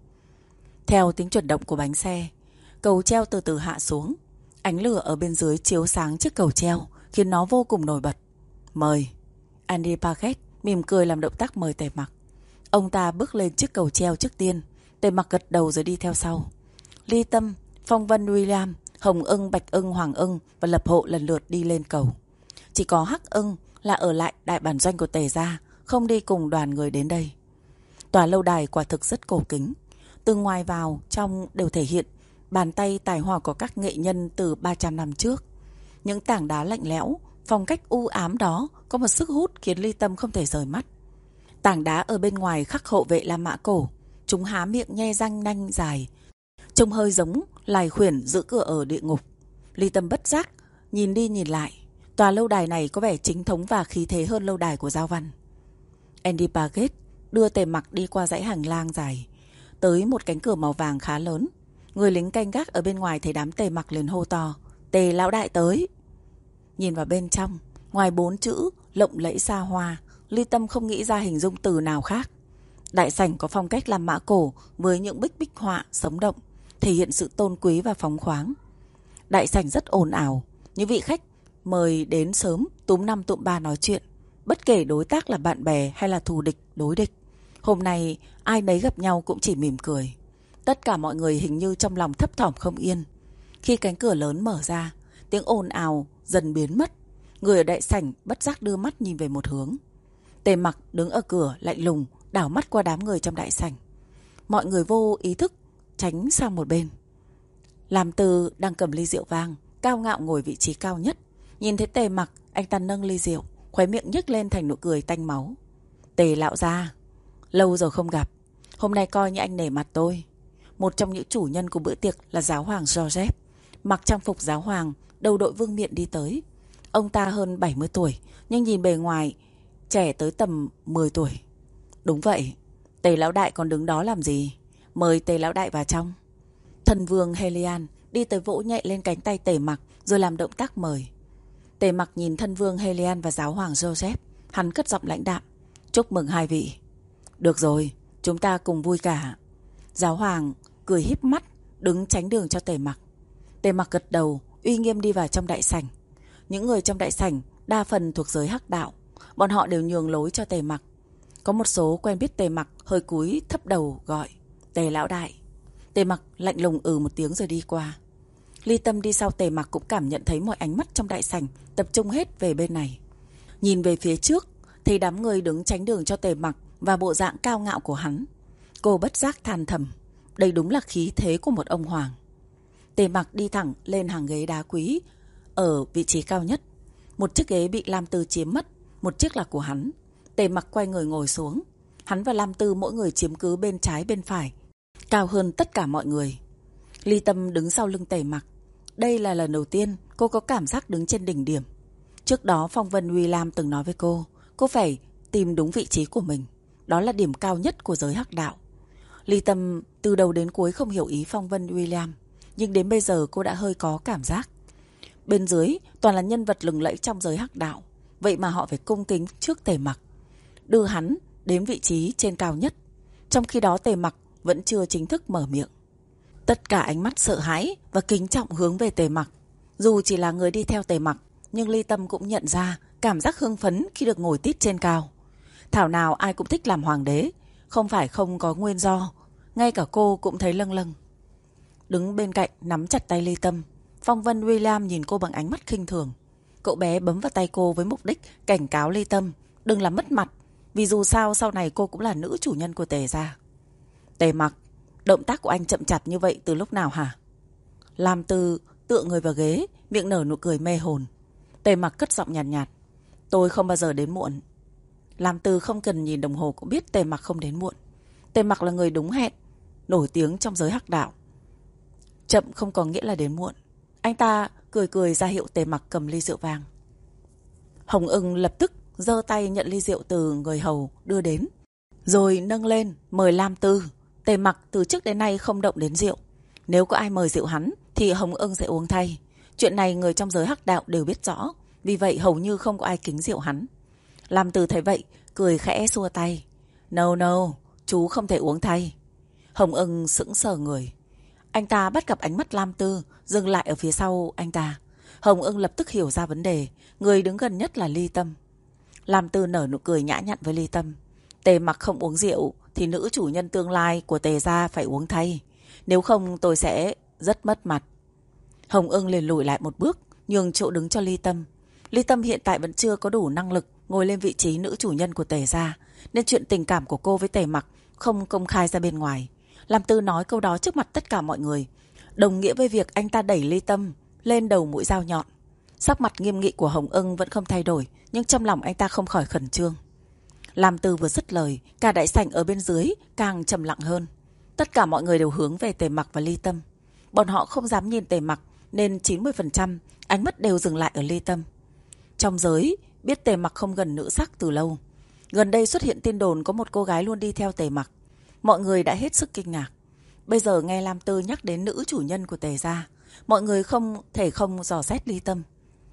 Theo tiếng chuyển động của bánh xe, cầu treo từ từ hạ xuống. Ánh lửa ở bên dưới chiếu sáng chiếc cầu treo, khiến nó vô cùng nổi bật. Mời. Henry Paget mỉm cười làm động tác mời Tề Mặc. Ông ta bước lên chiếc cầu treo trước tiên. Tề Mặc gật đầu rồi đi theo sau. Ly Tâm, Phong Vân, William, Hồng Ưng, Bạch Ưng, Hoàng Ưng và Lập Hộ lần lượt đi lên cầu. Chỉ có Hắc Ưng là ở lại đại bản doanh của Tề gia, không đi cùng đoàn người đến đây. Tòa lâu đài quả thực rất cổ kính. Từ ngoài vào, trong đều thể hiện bàn tay tài hoa của các nghệ nhân từ 300 năm trước. Những tảng đá lạnh lẽo, phong cách u ám đó có một sức hút khiến Ly Tâm không thể rời mắt. Tảng đá ở bên ngoài khắc hộ vệ La Mã cổ, chúng há miệng nhe răng nanh dài, trông hơi giống lài khuyển giữ cửa ở địa ngục. Ly Tâm bất giác nhìn đi nhìn lại, tòa lâu đài này có vẻ chính thống và khí thế hơn lâu đài của Giao Văn. Andy Paget đưa Tề Mặc đi qua dãy hành lang dài, tới một cánh cửa màu vàng khá lớn. Người lính canh gác ở bên ngoài thấy đám Tề Mặc liền hô to: Tề lão đại tới! Nhìn vào bên trong, ngoài 4 chữ lộng lẫy xa hoa, Ly Tâm không nghĩ ra hình dung từ nào khác. Đại sảnh có phong cách làm mã cổ với những bích họa sống động, thể hiện sự tôn quý và phóng khoáng. Đại sảnh rất ồn ào, những vị khách mời đến sớm túm năm tụm ba nói chuyện, bất kể đối tác là bạn bè hay là thù địch đối địch. Hôm nay ai nấy gặp nhau cũng chỉ mỉm cười. Tất cả mọi người hình như trong lòng thấp thỏm không yên. Khi cánh cửa lớn mở ra, tiếng ồn ào dần biến mất. Người ở đại sảnh bất giác đưa mắt nhìn về một hướng. Tề Mặc đứng ở cửa lạnh lùng, đảo mắt qua đám người trong đại sảnh. Mọi người vô ý thức tránh sang một bên. Làm Từ đang cầm ly rượu vang, cao ngạo ngồi vị trí cao nhất. Nhìn thấy Tề Mặc, anh ta nâng ly rượu, khóe miệng nhếch lên thành nụ cười tanh máu. Tề lão gia, lâu rồi không gặp, hôm nay coi như anh nể mặt tôi. Một trong những chủ nhân của bữa tiệc là giáo hoàng Joseph, mặc trang phục giáo hoàng, đầu đội vương miện đi tới. Ông ta hơn 70 tuổi, nhưng nhìn bề ngoài trẻ tới tầm 10 tuổi. Đúng vậy, Tề lão đại còn đứng đó làm gì? Mời Tề lão đại vào trong. Thần vương Helian đi tới vỗ nhẹ lên cánh tay Tề Mặc rồi làm động tác mời. Tề Mặc nhìn thân vương Helian và giáo hoàng Joseph, hắn cất giọng lãnh đạm: Chúc mừng hai vị. Được rồi, chúng ta cùng vui cả. Giáo hoàng cười híp mắt, đứng tránh đường cho Tề Mặc. Tề Mặc gật đầu, uy nghiêm đi vào trong đại sảnh. Những người trong đại sảnh đa phần thuộc giới Hắc đạo, bọn họ đều nhường lối cho Tề Mặc. Có một số quen biết Tề Mặc hơi cúi thấp đầu gọi: Tề lão đại. Tề Mặc lạnh lùng một tiếng rồi đi qua. Ly Tâm đi sau Tề Mặc cũng cảm nhận thấy mọi ánh mắt trong đại sảnh tập trung hết về bên này. Nhìn về phía trước, thấy đám người đứng tránh đường cho Tề Mặc và bộ dạng cao ngạo của hắn. Cô bất giác than thầm, đây đúng là khí thế của một ông hoàng. Tề Mặc đi thẳng lên hàng ghế đá quý ở vị trí cao nhất. Một chiếc ghế bị Lam Tư chiếm mất, một chiếc là của hắn. Tề Mặc quay người ngồi xuống. Hắn và Lam Tư mỗi người chiếm cứ bên trái bên phải, cao hơn tất cả mọi người. Ly Tâm đứng sau lưng Tề Mặc. Đây là lần đầu tiên cô có cảm giác đứng trên đỉnh điểm. Trước đó Phong Vân William từng nói với cô phải tìm đúng vị trí của mình. đó là điểm cao nhất của giới hắc đạo. Ly Tâm từ đầu đến cuối không hiểu ý Phong Vân William, nhưng đến bây giờ cô đã hơi có cảm giác. Bên dưới toàn là nhân vật lừng lẫy trong giới hắc đạo, vậy mà họ phải cung kính trước Tề Mặc, đưa hắn đến vị trí trên cao nhất. Trong khi đó Tề Mặc vẫn chưa chính thức mở miệng. Tất cả ánh mắt sợ hãi và kính trọng hướng về Tề Mặc. Dù chỉ là người đi theo Tề Mặc, nhưng Ly Tâm cũng nhận ra cảm giác hưng phấn khi được ngồi tít trên cao. Thảo nào ai cũng thích làm hoàng đế, không phải không có nguyên do. Ngay cả cô cũng thấy lâng lâng. Đứng bên cạnh nắm chặt tay Ly Tâm, Phong Vân William nhìn cô bằng ánh mắt khinh thường. Cậu bé bấm vào tay cô với mục đích cảnh cáo Ly Tâm đừng làm mất mặt, vì dù sao sau này cô cũng là nữ chủ nhân của Tề gia. Tề Mặc, động tác của anh chậm chạp như vậy từ lúc nào hả? Lam Tư tựa người vào ghế, miệng nở nụ cười mê hồn. Tề Mặc cất giọng nhàn nhạt, tôi không bao giờ đến muộn. Lam Tư không cần nhìn đồng hồ cũng biết Tề Mặc không đến muộn. Tề Mặc là người đúng hẹn, nổi tiếng trong giới hắc đạo. Chậm không có nghĩa là đến muộn. Anh ta cười cười ra hiệu Tề Mặc cầm ly rượu vang. Hồng Ưng lập tức giơ tay nhận ly rượu từ người hầu đưa đến, rồi nâng lên mời Lam Tư. Tề Mặc từ trước đến nay không động đến rượu. Nếu có ai mời rượu hắn thì Hồng Ưng sẽ uống thay. Chuyện này người trong giới hắc đạo đều biết rõ, vì vậy hầu như không có ai kính rượu hắn. Lam Tư thấy vậy, cười khẽ xua tay. No, chú không thể uống thay. Hồng Ưng sững sờ người. Anh ta bắt gặp ánh mắt Lam Tư dừng lại ở phía sau anh ta. Hồng Ưng lập tức hiểu ra vấn đề. Người đứng gần nhất là Ly Tâm. Lam Tư nở nụ cười nhã nhặn với Ly Tâm. Tề Mặc không uống rượu thì nữ chủ nhân tương lai của Tề gia phải uống thay. Nếu không tôi sẽ rất mất mặt. Hồng Ưng liền lùi lại một bước, nhường chỗ đứng cho Ly Tâm. Ly Tâm hiện tại vẫn chưa có đủ năng lực ngồi lên vị trí nữ chủ nhân của Tề gia, nên chuyện tình cảm của cô với Tề Mặc không công khai ra bên ngoài. Lam Tư nói câu đó trước mặt tất cả mọi người, đồng nghĩa với việc anh ta đẩy Ly Tâm lên đầu mũi dao nhọn. Sắc mặt nghiêm nghị của Hồng Ưng vẫn không thay đổi, nhưng trong lòng anh ta không khỏi khẩn trương. Lam Tư vừa dứt lời, cả đại sảnh ở bên dưới càng trầm lặng hơn. Tất cả mọi người đều hướng về Tề Mặc và Ly Tâm. Bọn họ không dám nhìn Tề Mặc, nên 90% ánh mắt đều dừng lại ở Ly Tâm. Trong giới biết Tề Mặc không gần nữ sắc từ lâu. Gần đây xuất hiện tin đồn có một cô gái luôn đi theo Tề Mặc. Mọi người đã hết sức kinh ngạc. Bây giờ nghe Lam Tư nhắc đến nữ chủ nhân của Tề gia, mọi người không thể không dò xét Ly Tâm.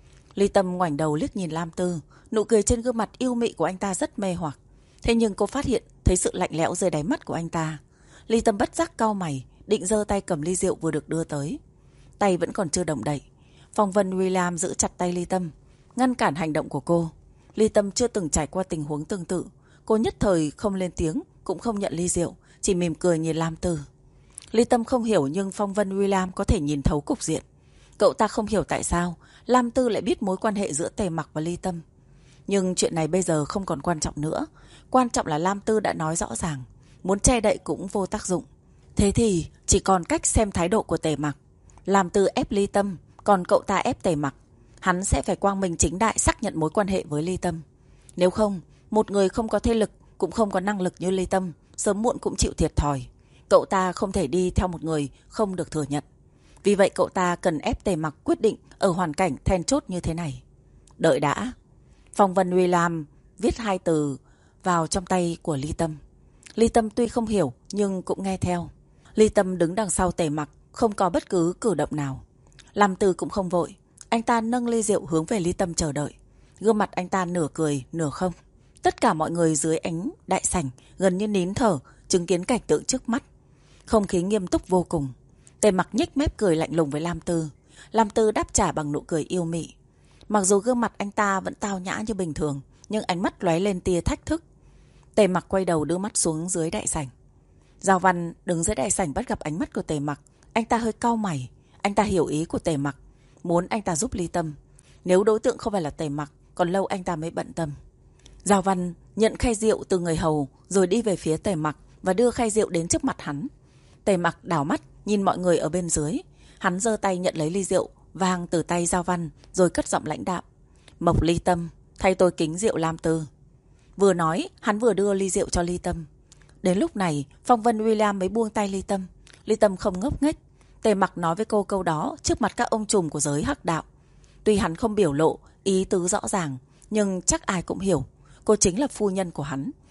Ly Tâm ngoảnh đầu liếc nhìn Lam Tư, nụ cười trên gương mặt yêu mị của anh ta rất mê hoặc. Thế nhưng cô phát hiện thấy sự lạnh lẽo dưới đáy mắt của anh ta. Ly Tâm bất giác cau mày, định giơ tay cầm ly rượu vừa được đưa tới. Tay vẫn còn chưa động đậy. Phong Vân William giữ chặt tay Ly Tâm, ngăn cản hành động của cô. Ly Tâm chưa từng trải qua tình huống tương tự. Cô nhất thời không lên tiếng, cũng không nhận ly rượu, chỉ mỉm cười nhìn Lam Tư. Ly Tâm không hiểu, nhưng Phong Vân William có thể nhìn thấu cục diện. Cậu ta không hiểu tại sao Lam Tư lại biết mối quan hệ giữa Tề Mặc và Ly Tâm. Nhưng chuyện này bây giờ không còn quan trọng nữa. Quan trọng là Lam Tư đã nói rõ ràng, muốn che đậy cũng vô tác dụng. Thế thì chỉ còn cách xem thái độ của Tề Mặc. Lam Tư ép Ly Tâm, còn cậu ta ép Tề Mặc. Hắn sẽ phải quang minh chính đại xác nhận mối quan hệ với Ly Tâm. Nếu không, một người không có thế lực, cũng không có năng lực như Ly Tâm, sớm muộn cũng chịu thiệt thòi. Cậu ta không thể đi theo một người không được thừa nhận. Vì vậy cậu ta cần ép Tề Mặc quyết định ở hoàn cảnh then chốt như thế này. Đợi đã. Phong Vân William viết 2 từ vào trong tay của Ly Tâm. Ly Tâm tuy không hiểu nhưng cũng nghe theo. Ly Tâm đứng đằng sau Tề Mặc, không có bất cứ cử động nào. Lam Tư cũng không vội. Anh ta nâng ly rượu hướng về Ly Tâm chờ đợi. Gương mặt anh ta nửa cười nửa không. Tất cả mọi người dưới ánh đại sảnh gần như nín thở chứng kiến cảnh tượng trước mắt. Không khí nghiêm túc vô cùng. Tề Mặc nhếch mép cười lạnh lùng với Lam Tư. Lam Tư đáp trả bằng nụ cười yêu mị. Mặc dù gương mặt anh ta vẫn tao nhã như bình thường, nhưng ánh mắt lóe lên tia thách thức. Tề Mặc quay đầu đưa mắt xuống dưới đại sảnh. Giao Văn đứng dưới đại sảnh bắt gặp ánh mắt của Tề Mặc. Anh ta hơi cau mày. Anh ta hiểu ý của Tề Mặc, muốn anh ta giúp Ly Tâm. Nếu đối tượng không phải là Tề Mặc, còn lâu anh ta mới bận tâm. Giao Văn nhận khay rượu từ người hầu, rồi đi về phía Tề Mặc và đưa khay rượu đến trước mặt hắn. Tề Mặc đảo mắt nhìn mọi người ở bên dưới. Hắn giơ tay nhận lấy ly rượu vang từ tay Giao Văn, rồi cất giọng lãnh đạm. Mộc Ly Tâm, thay tôi kính rượu Lam Tư. Vừa nói, hắn vừa đưa ly rượu cho Ly Tâm. Đến lúc này, Phong Vân William mới buông tay Ly Tâm. Ly Tâm không ngốc nghếch. Tề Mặc nói với cô câu đó trước mặt các ông trùm của giới hắc đạo. Tuy hắn không biểu lộ ý tứ rõ ràng, nhưng chắc ai cũng hiểu. Cô chính là phu nhân của hắn.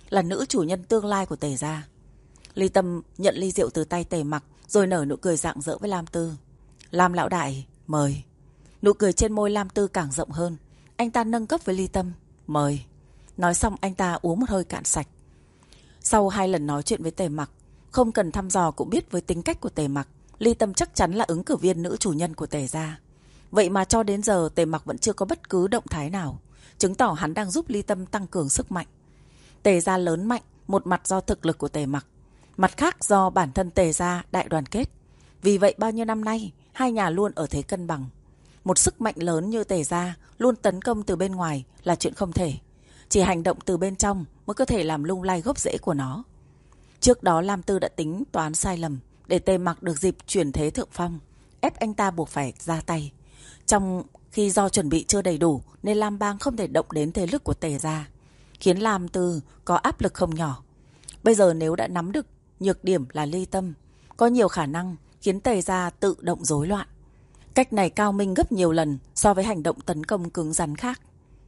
là nữ chủ nhân tương lai của Tề gia. Ly Tâm nhận ly rượu từ tay Tề Mặc, rồi nở nụ cười rạng rỡ với Lam Tư. Lam lão đại, mời. Nụ cười trên môi Lam Tư càng rộng hơn. Anh ta nâng cốc với Ly Tâm, mời. Nói xong anh ta uống một hơi cạn sạch. Sau 2 lần nói chuyện với Tề Mặc, không cần thăm dò cũng biết với tính cách của Tề Mặc, Ly Tâm chắc chắn là ứng cử viên nữ chủ nhân của Tề gia. Vậy mà cho đến giờ Tề Mặc vẫn chưa có bất cứ động thái nào, chứng tỏ hắn đang giúp Ly Tâm tăng cường sức mạnh. Tề gia lớn mạnh, một mặt do thực lực của Tề Mặc, mặt khác do bản thân Tề gia đại đoàn kết. Vì vậy bao nhiêu năm nay, hai nhà luôn ở thế cân bằng. Một sức mạnh lớn như Tề gia luôn tấn công từ bên ngoài là chuyện không thể. Chỉ hành động từ bên trong mới có thể làm lung lay gốc rễ của nó. Trước đó Lam Tư đã tính toán sai lầm để Tề Mặc được dịp chuyển thế thượng phong, ép anh ta buộc phải ra tay. Trong khi do chuẩn bị chưa đầy đủ nên Lam Bang không thể động đến thế lực của Tề gia, khiến Lam Tư có áp lực không nhỏ. Bây giờ nếu đã nắm được nhược điểm là Ly Tâm, có nhiều khả năng khiến Tề gia tự động rối loạn. Cách này cao minh gấp nhiều lần so với hành động tấn công cứng rắn khác.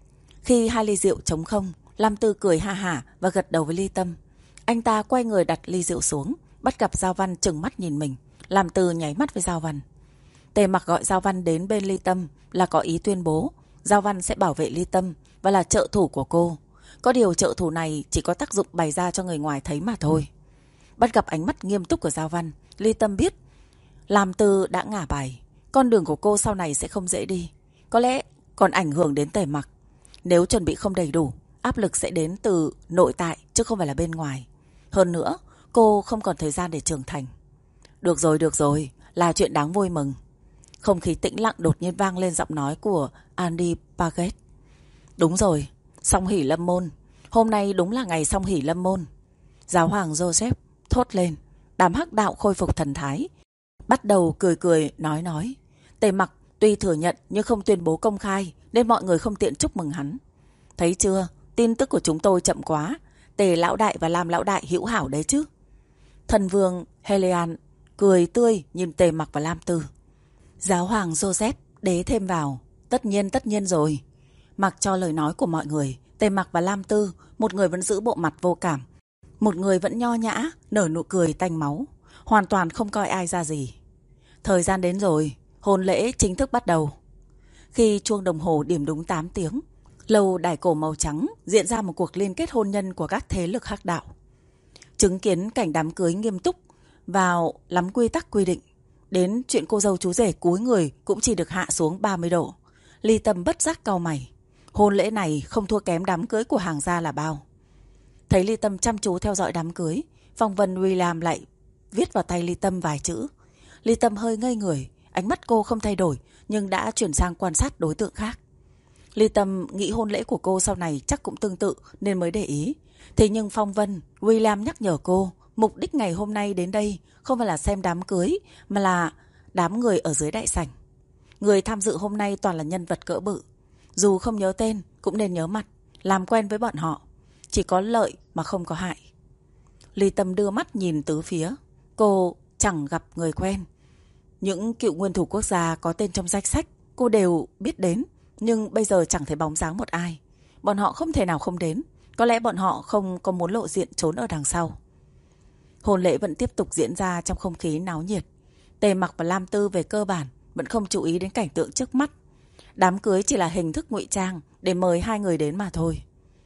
Khi 2 ly rượu trống không, Lam Tư cười ha hả và gật đầu với Ly Tâm. Anh ta quay người đặt ly rượu xuống, bắt gặp Giao Văn trừng mắt nhìn mình. Lam Tư nháy mắt với Giao Văn. Tề Mặc gọi Giao Văn đến bên Ly Tâm là có ý tuyên bố Giao Văn sẽ bảo vệ Ly Tâm và là trợ thủ của cô. Có điều trợ thủ này chỉ có tác dụng bày ra cho người ngoài thấy mà thôi. Bắt gặp ánh mắt nghiêm túc của Giao Văn, Ly Tâm biết Lam Tư đã ngả bài. Con đường của cô sau này sẽ không dễ đi, có lẽ còn ảnh hưởng đến Tề Mặc. Nếu chuẩn bị không đầy đủ, áp lực sẽ đến từ nội tại chứ không phải là bên ngoài. Hơn nữa, cô không còn thời gian để trưởng thành. Được rồi, là chuyện đáng vui mừng. Không khí tĩnh lặng đột nhiên vang lên giọng nói của Andy Paget. Đúng rồi, song hỷ lâm môn. Hôm nay đúng là ngày song hỷ lâm môn. Giáo hoàng Joseph thốt lên. Đám hắc đạo khôi phục thần thái, bắt đầu cười nói. Tề Mặc tuy thừa nhận nhưng không tuyên bố công khai, nên mọi người không tiện chúc mừng hắn. Thấy chưa, tin tức của chúng tôi chậm quá. Tề lão đại và Lam lão đại hữu hảo đấy chứ. Thần vương Helian cười tươi nhìn Tề Mặc và Lam Tư. Giáo hoàng Joseph đế thêm vào. Tất nhiên rồi. Mặc cho lời nói của mọi người, Tề Mặc và Lam Tư, một người vẫn giữ bộ mặt vô cảm, một người vẫn nho nhã, nở nụ cười tanh máu, hoàn toàn không coi ai ra gì. Thời gian đến rồi, hôn lễ chính thức bắt đầu. Khi chuông đồng hồ điểm đúng 8 tiếng, lầu đài cổ màu trắng diễn ra một cuộc liên kết hôn nhân của các thế lực hắc đạo. Chứng kiến cảnh đám cưới nghiêm túc vào lắm quy tắc quy định, đến chuyện cô dâu chú rể cúi người cũng chỉ được hạ xuống 30 độ. Ly Tâm bất giác cau mày. Hôn lễ này không thua kém đám cưới của hàng gia là bao. Thấy Ly Tâm chăm chú theo dõi đám cưới, phong vân William lại viết vào tay Ly Tâm vài chữ. Ly Tâm hơi ngây người, ánh mắt cô không thay đổi nhưng đã chuyển sang quan sát đối tượng khác. Ly Tâm nghĩ hôn lễ của cô sau này chắc cũng tương tự nên mới để ý. Thế nhưng phong vân William nhắc nhở cô, mục đích ngày hôm nay đến đây không phải là xem đám cưới mà là đám người ở dưới đại sảnh. Người tham dự hôm nay toàn là nhân vật cỡ bự. Dù không nhớ tên cũng nên nhớ mặt, làm quen với bọn họ. Chỉ có lợi mà không có hại. Ly Tâm đưa mắt nhìn tứ phía. Cô chẳng gặp người quen. Những cựu nguyên thủ quốc gia có tên trong danh sách cô đều biết đến, nhưng bây giờ chẳng thấy bóng dáng một ai. Bọn họ không thể nào không đến. Có lẽ bọn họ không có muốn lộ diện trốn ở đằng sau. Hôn lễ vẫn tiếp tục diễn ra trong không khí náo nhiệt. Tề Mặc và Lam Tư về cơ bản vẫn không chú ý đến cảnh tượng trước mắt. Đám cưới chỉ là hình thức ngụy trang để mời 2 người đến mà thôi.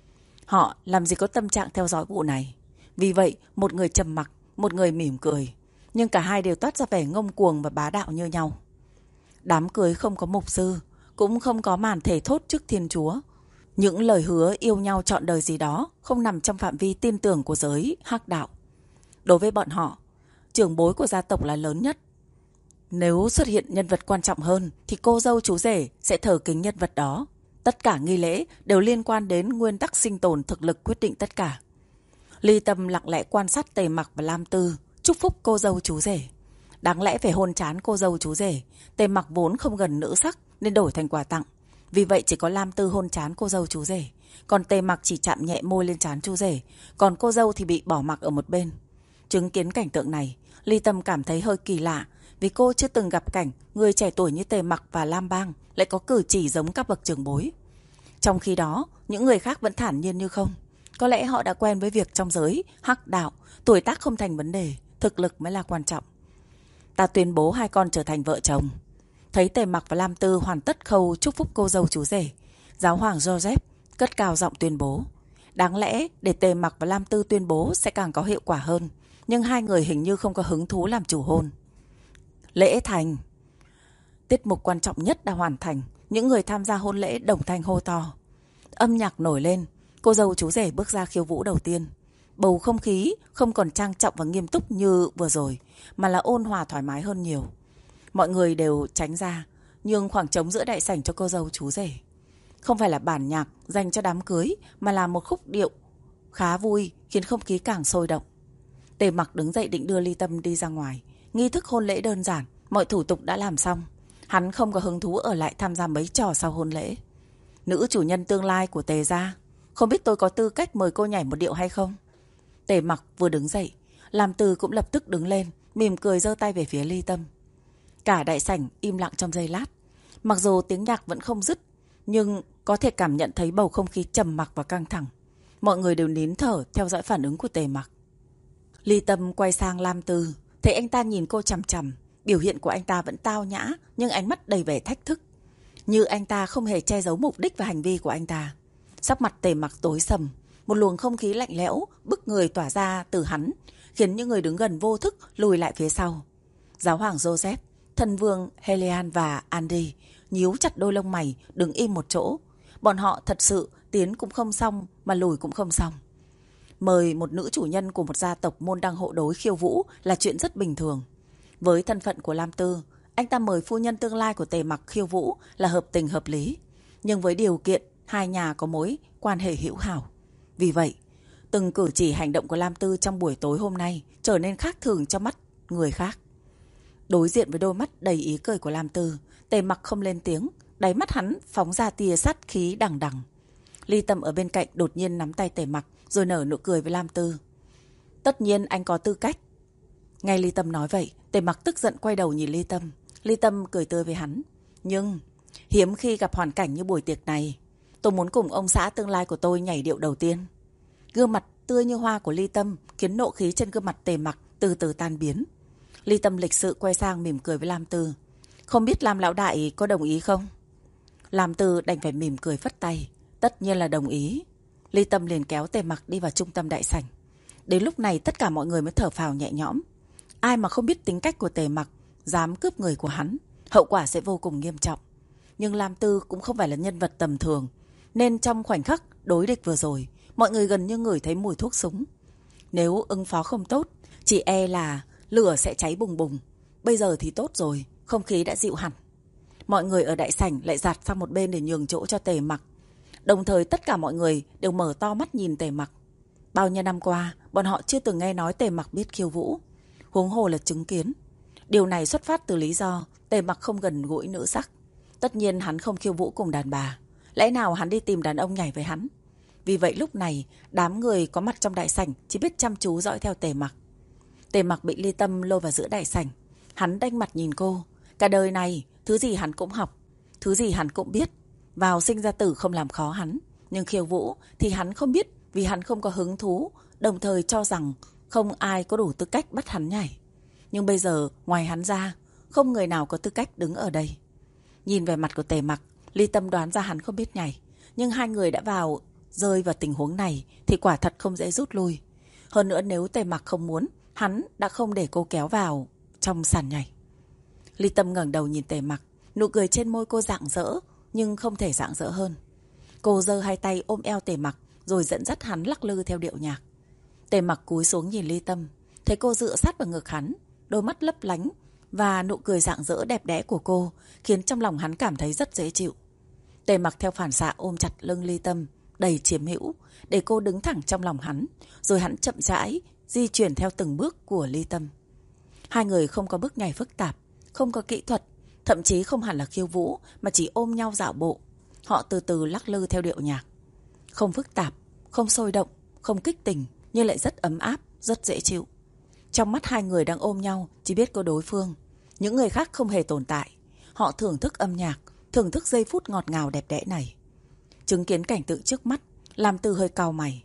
Họ làm gì có tâm trạng theo dõi vụ này. Vì vậy một người trầm mặc, một người mỉm cười, nhưng cả hai đều toát ra vẻ ngông cuồng và bá đạo như nhau. Đám cưới không có mục sư, cũng không có màn thề thốt trước Thiên Chúa. Những lời hứa yêu nhau trọn đời gì đó không nằm trong phạm vi tin tưởng của giới hắc đạo. Đối với bọn họ, trưởng bối của gia tộc là lớn nhất. Nếu xuất hiện nhân vật quan trọng hơn thì cô dâu chú rể sẽ thờ kính nhân vật đó. Tất cả nghi lễ đều liên quan đến nguyên tắc sinh tồn, thực lực quyết định tất cả. Ly Tâm lặng lẽ quan sát Tề Mặc và Lam Tư chúc phúc cô dâu chú rể. Đáng lẽ phải hôn trán cô dâu chú rể. Tề Mặc vốn không gần nữ sắc nên đổi thành quà tặng. Vì vậy chỉ có Lam Tư hôn trán cô dâu chú rể, còn Tề Mặc chỉ chạm nhẹ môi lên trán chú rể, còn cô dâu thì bị bỏ mặc ở một bên. Chứng kiến cảnh tượng này, Ly Tâm cảm thấy hơi kỳ lạ, vì cô chưa từng gặp cảnh người trẻ tuổi như Tề Mặc và Lam Bang lại có cử chỉ giống các bậc trưởng bối. Trong khi đó, những người khác vẫn thản nhiên như không. Có lẽ họ đã quen với việc trong giới hắc đạo, tuổi tác không thành vấn đề, thực lực mới là quan trọng. Ta tuyên bố hai con trở thành vợ chồng. Thấy Tề Mặc và Lam Tư hoàn tất khâu chúc phúc cô dâu chú rể, giáo hoàng Joseph cất cao giọng tuyên bố. Đáng lẽ để Tề Mặc và Lam Tư tuyên bố sẽ càng có hiệu quả hơn, nhưng hai người hình như không có hứng thú làm chủ hôn. Lễ thành. Tiết mục quan trọng nhất đã hoàn thành, những người tham gia hôn lễ đồng thanh hô to. Âm nhạc nổi lên, cô dâu chú rể bước ra khiêu vũ đầu tiên. Bầu không khí không còn trang trọng và nghiêm túc như vừa rồi, mà là ôn hòa thoải mái hơn nhiều. Mọi người đều tránh ra, nhường khoảng trống giữa đại sảnh cho cô dâu chú rể. Không phải là bản nhạc dành cho đám cưới, mà là một khúc điệu khá vui, khiến không khí càng sôi động. Tề Mặc đứng dậy định đưa Ly Tâm đi ra ngoài. Nghi thức hôn lễ đơn giản, mọi thủ tục đã làm xong. Hắn không có hứng thú ở lại tham gia mấy trò sau hôn lễ. Nữ chủ nhân tương lai của Tề gia, không biết tôi có tư cách mời cô nhảy một điệu hay không? Tề Mặc vừa đứng dậy, Lam Tư cũng lập tức đứng lên, mỉm cười giơ tay về phía Ly Tâm. Cả đại sảnh im lặng trong giây lát. Mặc dù tiếng nhạc vẫn không dứt, nhưng có thể cảm nhận thấy bầu không khí trầm mặc và căng thẳng. Mọi người đều nín thở theo dõi phản ứng của Tề Mặc. Ly Tâm quay sang Lam Tư, thấy anh ta nhìn cô chằm chằm. Biểu hiện của anh ta vẫn tao nhã, nhưng ánh mắt đầy vẻ thách thức, như anh ta không hề che giấu mục đích và hành vi của anh ta. Sắc mặt Tề Mặc tối sầm, một luồng không khí lạnh lẽo bức người tỏa ra từ hắn, khiến những người đứng gần vô thức lùi lại phía sau. Giáo hoàng Joseph, thần vương Helian và Andy nhíu chặt đôi lông mày, đứng im một chỗ. Bọn họ thật sự tiến cũng không xong mà lùi cũng không xong. Mời một nữ chủ nhân của một gia tộc môn đăng hộ đối khiêu vũ là chuyện rất bình thường. Với thân phận của Lam Tư, anh ta mời phu nhân tương lai của Tề Mặc khiêu vũ là hợp tình hợp lý. Nhưng với điều kiện hai nhà có mối quan hệ hữu hảo. Vì vậy, từng cử chỉ hành động của Lam Tư trong buổi tối hôm nay trở nên khác thường trong mắt người khác. Đối diện với đôi mắt đầy ý cười của Lam Tư, Tề Mặc không lên tiếng, đáy mắt hắn phóng ra tia sát khí đằng đằng. Ly Tâm ở bên cạnh đột nhiên nắm tay Tề Mặc rồi nở nụ cười với Lam Tư. Tất nhiên anh có tư cách. Ngay Ly Tâm nói vậy, Tề Mặc tức giận quay đầu nhìn Ly Tâm. Ly Tâm cười tươi với hắn. Nhưng hiếm khi gặp hoàn cảnh như buổi tiệc này, tôi muốn cùng ông xã tương lai của tôi nhảy điệu đầu tiên. Gương mặt tươi như hoa của Ly Tâm khiến nộ khí trên gương mặt Tề Mặc từ từ tan biến. Ly Tâm lịch sự quay sang mỉm cười với Lam Tư. Không biết Lam lão đại có đồng ý không? Lam Tư đành phải mỉm cười phất tay. Tất nhiên là đồng ý. Ly Tâm liền kéo Tề Mặc đi vào trung tâm đại sảnh. Đến lúc này tất cả mọi người mới thở phào nhẹ nhõm. Ai mà không biết tính cách của Tề Mặc, dám cướp người của hắn, hậu quả sẽ vô cùng nghiêm trọng. Nhưng Lam Tư cũng không phải là nhân vật tầm thường, nên trong khoảnh khắc đối địch vừa rồi, mọi người gần như ngửi thấy mùi thuốc súng. Nếu ứng phó không tốt, chỉ e là lửa sẽ cháy bùng bùng. Bây giờ thì tốt rồi, không khí đã dịu hẳn. Mọi người ở đại sảnh lại dạt sang một bên để nhường chỗ cho Tề Mặc. Đồng thời tất cả mọi người đều mở to mắt nhìn Tề Mặc. Bao nhiêu năm qua, bọn họ chưa từng nghe nói Tề Mặc biết khiêu vũ, huống hồ là chứng kiến. Điều này xuất phát từ lý do Tề Mặc không gần gũi nữ sắc. Tất nhiên hắn không khiêu vũ cùng đàn bà. Lẽ nào hắn đi tìm đàn ông nhảy với hắn? Vì vậy lúc này, đám người có mặt trong đại sảnh chỉ biết chăm chú dõi theo Tề Mặc. Tề Mặc bị Ly Tâm lôi vào giữa đại sảnh. Hắn đanh mặt nhìn cô. Cả đời này, thứ gì hắn cũng học, thứ gì hắn cũng biết. Vào sinh ra tử không làm khó hắn. Nhưng khiêu vũ thì hắn không biết, vì hắn không có hứng thú, đồng thời cho rằng không ai có đủ tư cách bắt hắn nhảy. Nhưng bây giờ, ngoài hắn ra, không người nào có tư cách đứng ở đây. Nhìn về mặt của Tề Mặc, Ly Tâm đoán ra hắn không biết nhảy. Nhưng hai người đã rơi vào tình huống này thì quả thật không dễ rút lui. Hơn nữa nếu Tề Mặc không muốn, hắn đã không để cô kéo vào trong sàn nhảy. Ly Tâm ngẩng đầu nhìn Tề Mặc, nụ cười trên môi cô rạng rỡ, nhưng không thể rạng rỡ hơn. Cô giơ hai tay ôm eo Tề Mặc, rồi dẫn dắt hắn lắc lư theo điệu nhạc. Tề Mặc cúi xuống nhìn Ly Tâm, thấy cô dựa sát vào ngực hắn, đôi mắt lấp lánh và nụ cười rạng rỡ đẹp đẽ của cô khiến trong lòng hắn cảm thấy rất dễ chịu. Tề Mặc theo phản xạ ôm chặt lưng Ly Tâm, đầy chiếm hữu, để cô đứng thẳng trong lòng hắn, rồi hắn chậm rãi di chuyển theo từng bước của Ly Tâm. Hai người không có bước nhảy phức tạp, không có kỹ thuật, thậm chí không hẳn là khiêu vũ mà chỉ ôm nhau dạo bộ. Họ từ từ lắc lư theo điệu nhạc. Không phức tạp, không sôi động, không kích tình, nhưng lại rất ấm áp, rất dễ chịu. Trong mắt hai người đang ôm nhau chỉ biết có đối phương. Những người khác không hề tồn tại. Họ thưởng thức âm nhạc, thưởng thức giây phút ngọt ngào đẹp đẽ này. Chứng kiến cảnh tượng trước mắt, Lam Tư hơi cau mày.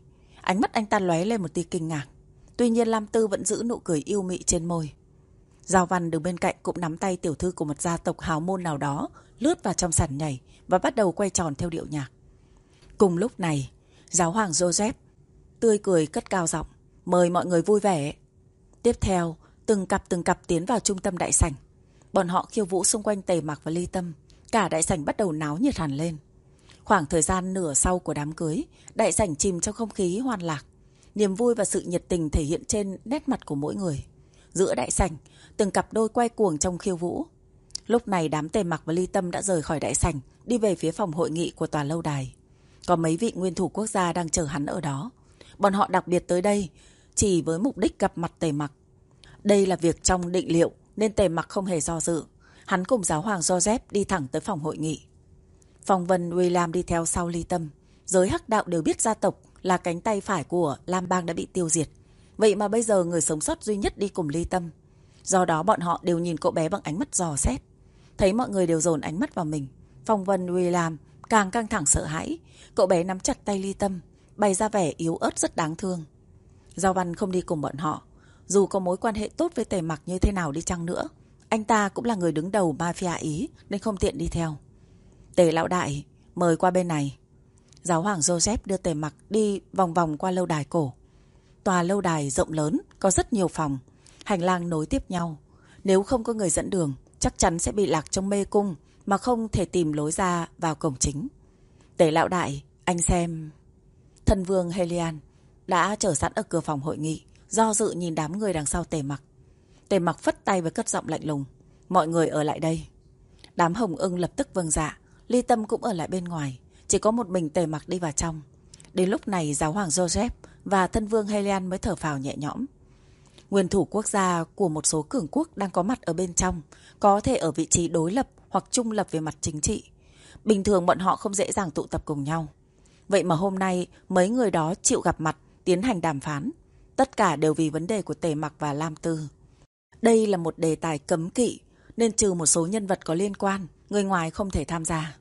Ánh mắt anh ta lóe lên một tia kinh ngạc. Tuy nhiên Lam Tư vẫn giữ nụ cười yêu mị trên môi. Giao Văn đứng bên cạnh cũng nắm tay tiểu thư của một gia tộc hào môn nào đó, lướt vào trong sàn nhảy và bắt đầu quay tròn theo điệu nhạc. Cùng lúc này, giáo hoàng Joseph tươi cười cất cao giọng, mời mọi người vui vẻ. Tiếp theo, từng cặp tiến vào trung tâm đại sảnh. Bọn họ khiêu vũ xung quanh Tề Mặc và Ly Tâm. Cả đại sảnh bắt đầu náo nhiệt hẳn lên. Khoảng thời gian nửa sau của đám cưới, đại sảnh chìm trong không khí hoan lạc. Niềm vui và sự nhiệt tình thể hiện trên nét mặt của mỗi người. Giữa đại sảnh, từng cặp đôi quay cuồng trong khiêu vũ. Lúc này đám Tề Mặc và Ly Tâm đã rời khỏi đại sảnh, đi về phía phòng hội nghị của tòa lâu đài. Có mấy vị nguyên thủ quốc gia đang chờ hắn ở đó. Bọn họ đặc biệt tới đây chỉ với mục đích gặp mặt Tề Mặc. Đây là việc trong định liệu nên Tề Mặc không hề do dự. Hắn cùng giáo hoàng Joseph đi thẳng tới phòng hội nghị. Phong Vân William đi theo sau Ly Tâm. Giới hắc đạo đều biết gia tộc là cánh tay phải của Lam Bang đã bị tiêu diệt. Vậy mà bây giờ người sống sót duy nhất đi cùng Ly Tâm. Do đó bọn họ đều nhìn cậu bé bằng ánh mắt dò xét. Thấy mọi người đều dồn ánh mắt vào mình, Phong Vân William càng căng thẳng sợ hãi. Cậu bé nắm chặt tay Ly Tâm, bày ra vẻ yếu ớt rất đáng thương. Giao Văn không đi cùng bọn họ. Dù có mối quan hệ tốt với Tề Mặc như thế nào đi chăng nữa, anh ta cũng là người đứng đầu mafia Ý nên không tiện đi theo. Tề lão đại, mời qua bên này. Giáo hoàng Joseph đưa Tề Mặc đi vòng vòng qua lâu đài cổ. Tòa lâu đài rộng lớn, có rất nhiều phòng, hành lang nối tiếp nhau. Nếu không có người dẫn đường, chắc chắn sẽ bị lạc trong mê cung mà không thể tìm lối ra vào cổng chính. Tề lão đại, anh xem. Thân vương Helian đã chờ sẵn ở cửa phòng hội nghị, do dự nhìn đám người đằng sau Tề Mặc. Tề Mặc phất tay với cất giọng lạnh lùng, mọi người ở lại đây. Đám Hồng Ưng lập tức vâng dạ. Ly Tâm cũng ở lại bên ngoài. Chỉ có một mình Tề Mặc đi vào trong. Đến lúc này giáo hoàng Joseph và thân vương Helian mới thở phào nhẹ nhõm. Nguyên thủ quốc gia của một số cường quốc đang có mặt ở bên trong, có thể ở vị trí đối lập hoặc trung lập về mặt chính trị. Bình thường bọn họ không dễ dàng tụ tập cùng nhau. Vậy mà hôm nay mấy người đó chịu gặp mặt, tiến hành đàm phán. Tất cả đều vì vấn đề của Tề Mặc và Lam Tư. Đây là một đề tài cấm kỵ, nên trừ một số nhân vật có liên quan, người ngoài không thể tham gia.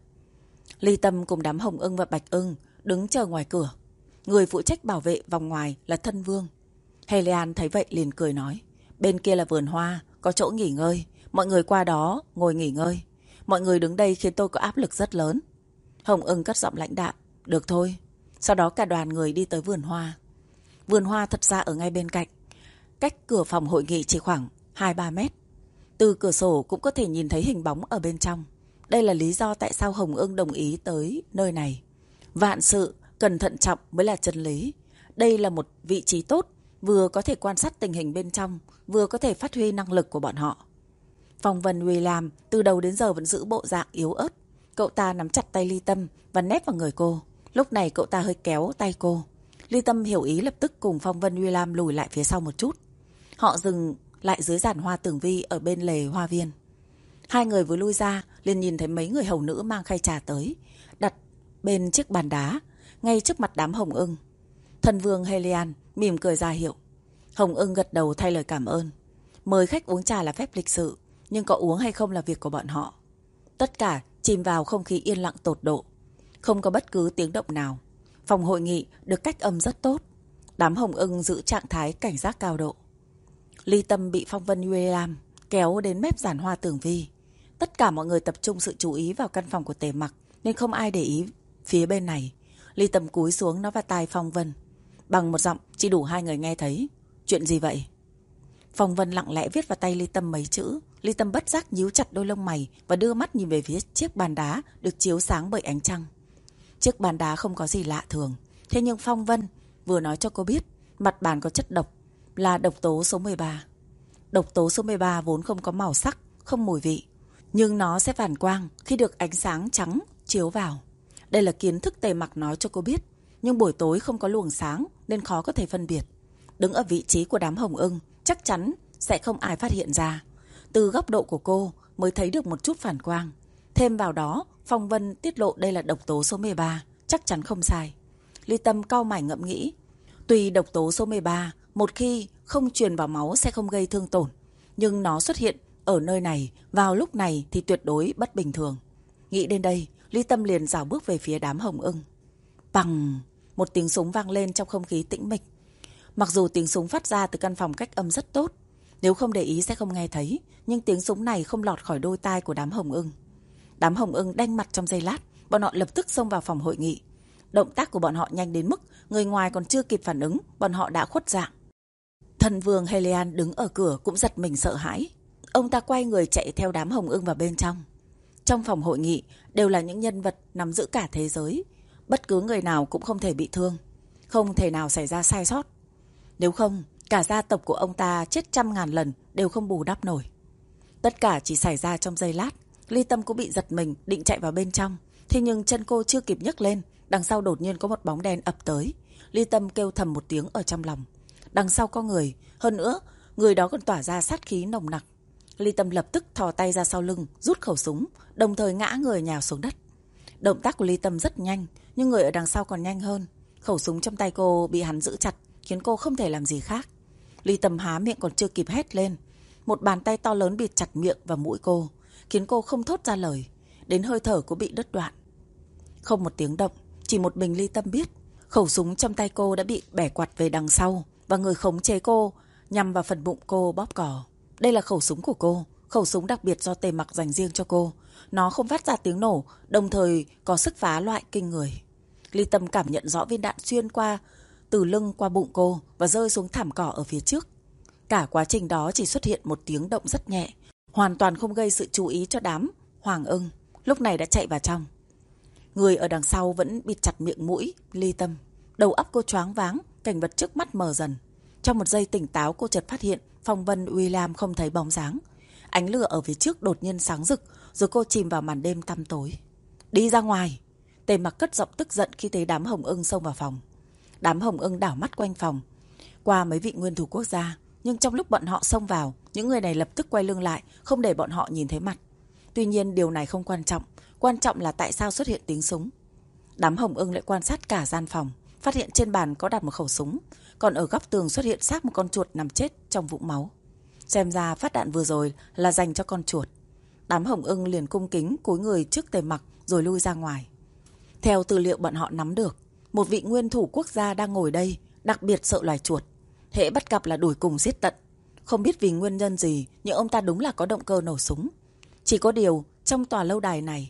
Ly Tâm cùng đám Hồng Ưng và Bạch Ưng đứng chờ ngoài cửa. Người phụ trách bảo vệ vòng ngoài là thân vương. Helian thấy vậy liền cười nói, bên kia là vườn hoa, có chỗ nghỉ ngơi, mọi người qua đó ngồi nghỉ ngơi. Mọi người đứng đây khiến tôi có áp lực rất lớn. Hồng Ưng cất giọng lãnh đạm, được thôi. Sau đó cả đoàn người đi tới vườn hoa. Vườn hoa thật ra ở ngay bên cạnh, cách cửa phòng hội nghị chỉ khoảng 2-3 mét. Từ cửa sổ cũng có thể nhìn thấy hình bóng ở bên trong. Đây là lý do tại sao Hồng Ưng đồng ý tới nơi này. Vạn sự cần thận trọng mới là chân lý. Đây là một vị trí tốt, vừa có thể quan sát tình hình bên trong, vừa có thể phát huy năng lực của bọn họ. Phong Vân William từ đầu đến giờ vẫn giữ bộ dạng yếu ớt. Cậu ta nắm chặt tay Ly Tâm và nép vào người cô. Lúc này cậu ta hơi kéo tay cô. Ly Tâm hiểu ý lập tức cùng Phong Vân William lùi lại phía sau một chút. Họ dừng lại dưới giàn hoa tường vi ở bên lề hoa viên. Hai người vừa lui ra liền nhìn thấy mấy người hầu nữ mang khay trà tới, đặt bên chiếc bàn đá ngay trước mặt đám Hồng Ưng. Thân vương Helian mỉm cười ra hiệu. Hồng Ưng gật đầu thay lời cảm ơn. Mời khách uống trà là phép lịch sự, nhưng có uống hay không là việc của bọn họ. Tất cả chìm vào không khí yên lặng tột độ. Không có bất cứ tiếng động nào. Phòng hội nghị được cách âm rất tốt. Đám Hồng Ưng giữ trạng thái cảnh giác cao độ. Ly Tâm bị Phong Vân William kéo đến mép giàn hoa tường vi. Tất cả mọi người tập trung sự chú ý vào căn phòng của Tề Mặc, nên không ai để ý phía bên này. Ly Tâm cúi xuống nói vào tai Phong Vân, bằng một giọng chỉ đủ hai người nghe thấy. Chuyện gì vậy? Phong Vân lặng lẽ viết vào tay Ly Tâm mấy chữ. Ly Tâm bất giác nhíu chặt đôi lông mày và đưa mắt nhìn về phía chiếc bàn đá được chiếu sáng bởi ánh trăng. Chiếc bàn đá không có gì lạ thường. Thế nhưng Phong Vân vừa nói cho cô biết mặt bàn có chất độc, là độc tố số 13. Độc tố số 13 vốn không có màu sắc, không mùi vị, nhưng nó sẽ phản quang khi được ánh sáng trắng chiếu vào. Đây là kiến thức Tề Mặc nói cho cô biết, nhưng buổi tối không có luồng sáng nên khó có thể phân biệt. Đứng ở vị trí của đám Hồng Ưng, chắc chắn sẽ không ai phát hiện ra. Từ góc độ của cô mới thấy được một chút phản quang. Thêm vào đó, Phong Vân tiết lộ đây là độc tố số 13, chắc chắn không sai. Ly Tâm cau mày ngẫm nghĩ. Tuy độc tố số 13 một khi không truyền vào máu sẽ không gây thương tổn, nhưng nó xuất hiện ở nơi này vào lúc này thì tuyệt đối bất bình thường. Nghĩ đến đây, Ly Tâm liền rảo bước về phía đám Hồng Ưng. Bằng Một tiếng súng vang lên trong không khí tĩnh mịch. Mặc dù tiếng súng phát ra từ căn phòng cách âm rất tốt, nếu không để ý sẽ không nghe thấy, nhưng tiếng súng này không lọt khỏi đôi tai của đám Hồng Ưng. Đám Hồng Ưng đanh mặt trong giây lát, bọn họ lập tức xông vào phòng hội nghị. Động tác của bọn họ nhanh đến mức người ngoài còn chưa kịp phản ứng, bọn họ đã khuất dạng. Thân vương Helian đứng ở cửa cũng giật mình sợ hãi. Ông ta quay người chạy theo đám Hồng Ưng vào bên trong. Trong phòng hội nghị đều là những nhân vật nắm giữ cả thế giới. Bất cứ người nào cũng không thể bị thương, không thể nào xảy ra sai sót. Nếu không, cả gia tộc của ông ta chết trăm ngàn lần đều không bù đắp nổi. Tất cả chỉ xảy ra trong giây lát. Ly Tâm cũng bị giật mình, định chạy vào bên trong. Thế nhưng chân cô chưa kịp nhấc lên, đằng sau đột nhiên có một bóng đen ập tới. Ly Tâm kêu thầm một tiếng ở trong lòng. Đằng sau có người, hơn nữa, người đó còn tỏa ra sát khí nồng nặc. Ly Tâm lập tức thò tay ra sau lưng, rút khẩu súng, đồng thời ngã người nhào xuống đất. Động tác của Ly Tâm rất nhanh, nhưng người ở đằng sau còn nhanh hơn. Khẩu súng trong tay cô bị hắn giữ chặt, khiến cô không thể làm gì khác. Ly Tâm há miệng còn chưa kịp hét lên. Một bàn tay to lớn bịt chặt miệng và mũi cô, khiến cô không thốt ra lời, đến hơi thở cũng bị đứt đoạn. Không một tiếng động, chỉ một mình Ly Tâm biết, khẩu súng trong tay cô đã bị bẻ quạt về đằng sau, và người khống chế cô nhằm vào phần bụng cô bóp cò. Đây là khẩu súng của cô, khẩu súng đặc biệt do Tề Mặc dành riêng cho cô. Nó không phát ra tiếng nổ, đồng thời có sức phá loại kinh người. Ly Tâm cảm nhận rõ viên đạn xuyên qua từ lưng qua bụng cô và rơi xuống thảm cỏ ở phía trước. Cả quá trình đó chỉ xuất hiện một tiếng động rất nhẹ, hoàn toàn không gây sự chú ý cho đám Hoàng Ưng, lúc này đã chạy vào trong. Người ở đằng sau vẫn bịt chặt miệng mũi Ly Tâm. Đầu óc cô choáng váng, cảnh vật trước mắt mờ dần. Trong một giây tỉnh táo, cô chợt phát hiện Phong Vân William không thấy bóng dáng. Ánh lửa ở phía trước đột nhiên sáng rực, rồi cô chìm vào màn đêm tăm tối. Đi ra ngoài! Tề Mặc cất giọng tức giận khi thấy đám Hồng Ưng xông vào phòng. Đám Hồng Ưng đảo mắt quanh phòng, qua mấy vị nguyên thủ quốc gia. Nhưng trong lúc bọn họ xông vào, những người này lập tức quay lưng lại, không để bọn họ nhìn thấy mặt. Tuy nhiên điều này không quan trọng, quan trọng là tại sao xuất hiện tiếng súng. Đám Hồng Ưng lại quan sát cả gian phòng, phát hiện trên bàn có đặt một khẩu súng, còn ở góc tường xuất hiện xác một con chuột nằm chết trong vũng máu. Xem ra phát đạn vừa rồi là dành cho con chuột. Đám Hồng Ưng liền cung kính cúi người trước Tề Mặc rồi lui ra ngoài. Theo tư liệu bọn họ nắm được, một vị nguyên thủ quốc gia đang ngồi đây, đặc biệt sợ loài chuột. Hễ bắt gặp là đuổi cùng giết tận. Không biết vì nguyên nhân gì, nhưng ông ta đúng là có động cơ nổ súng. Chỉ có điều, trong tòa lâu đài này,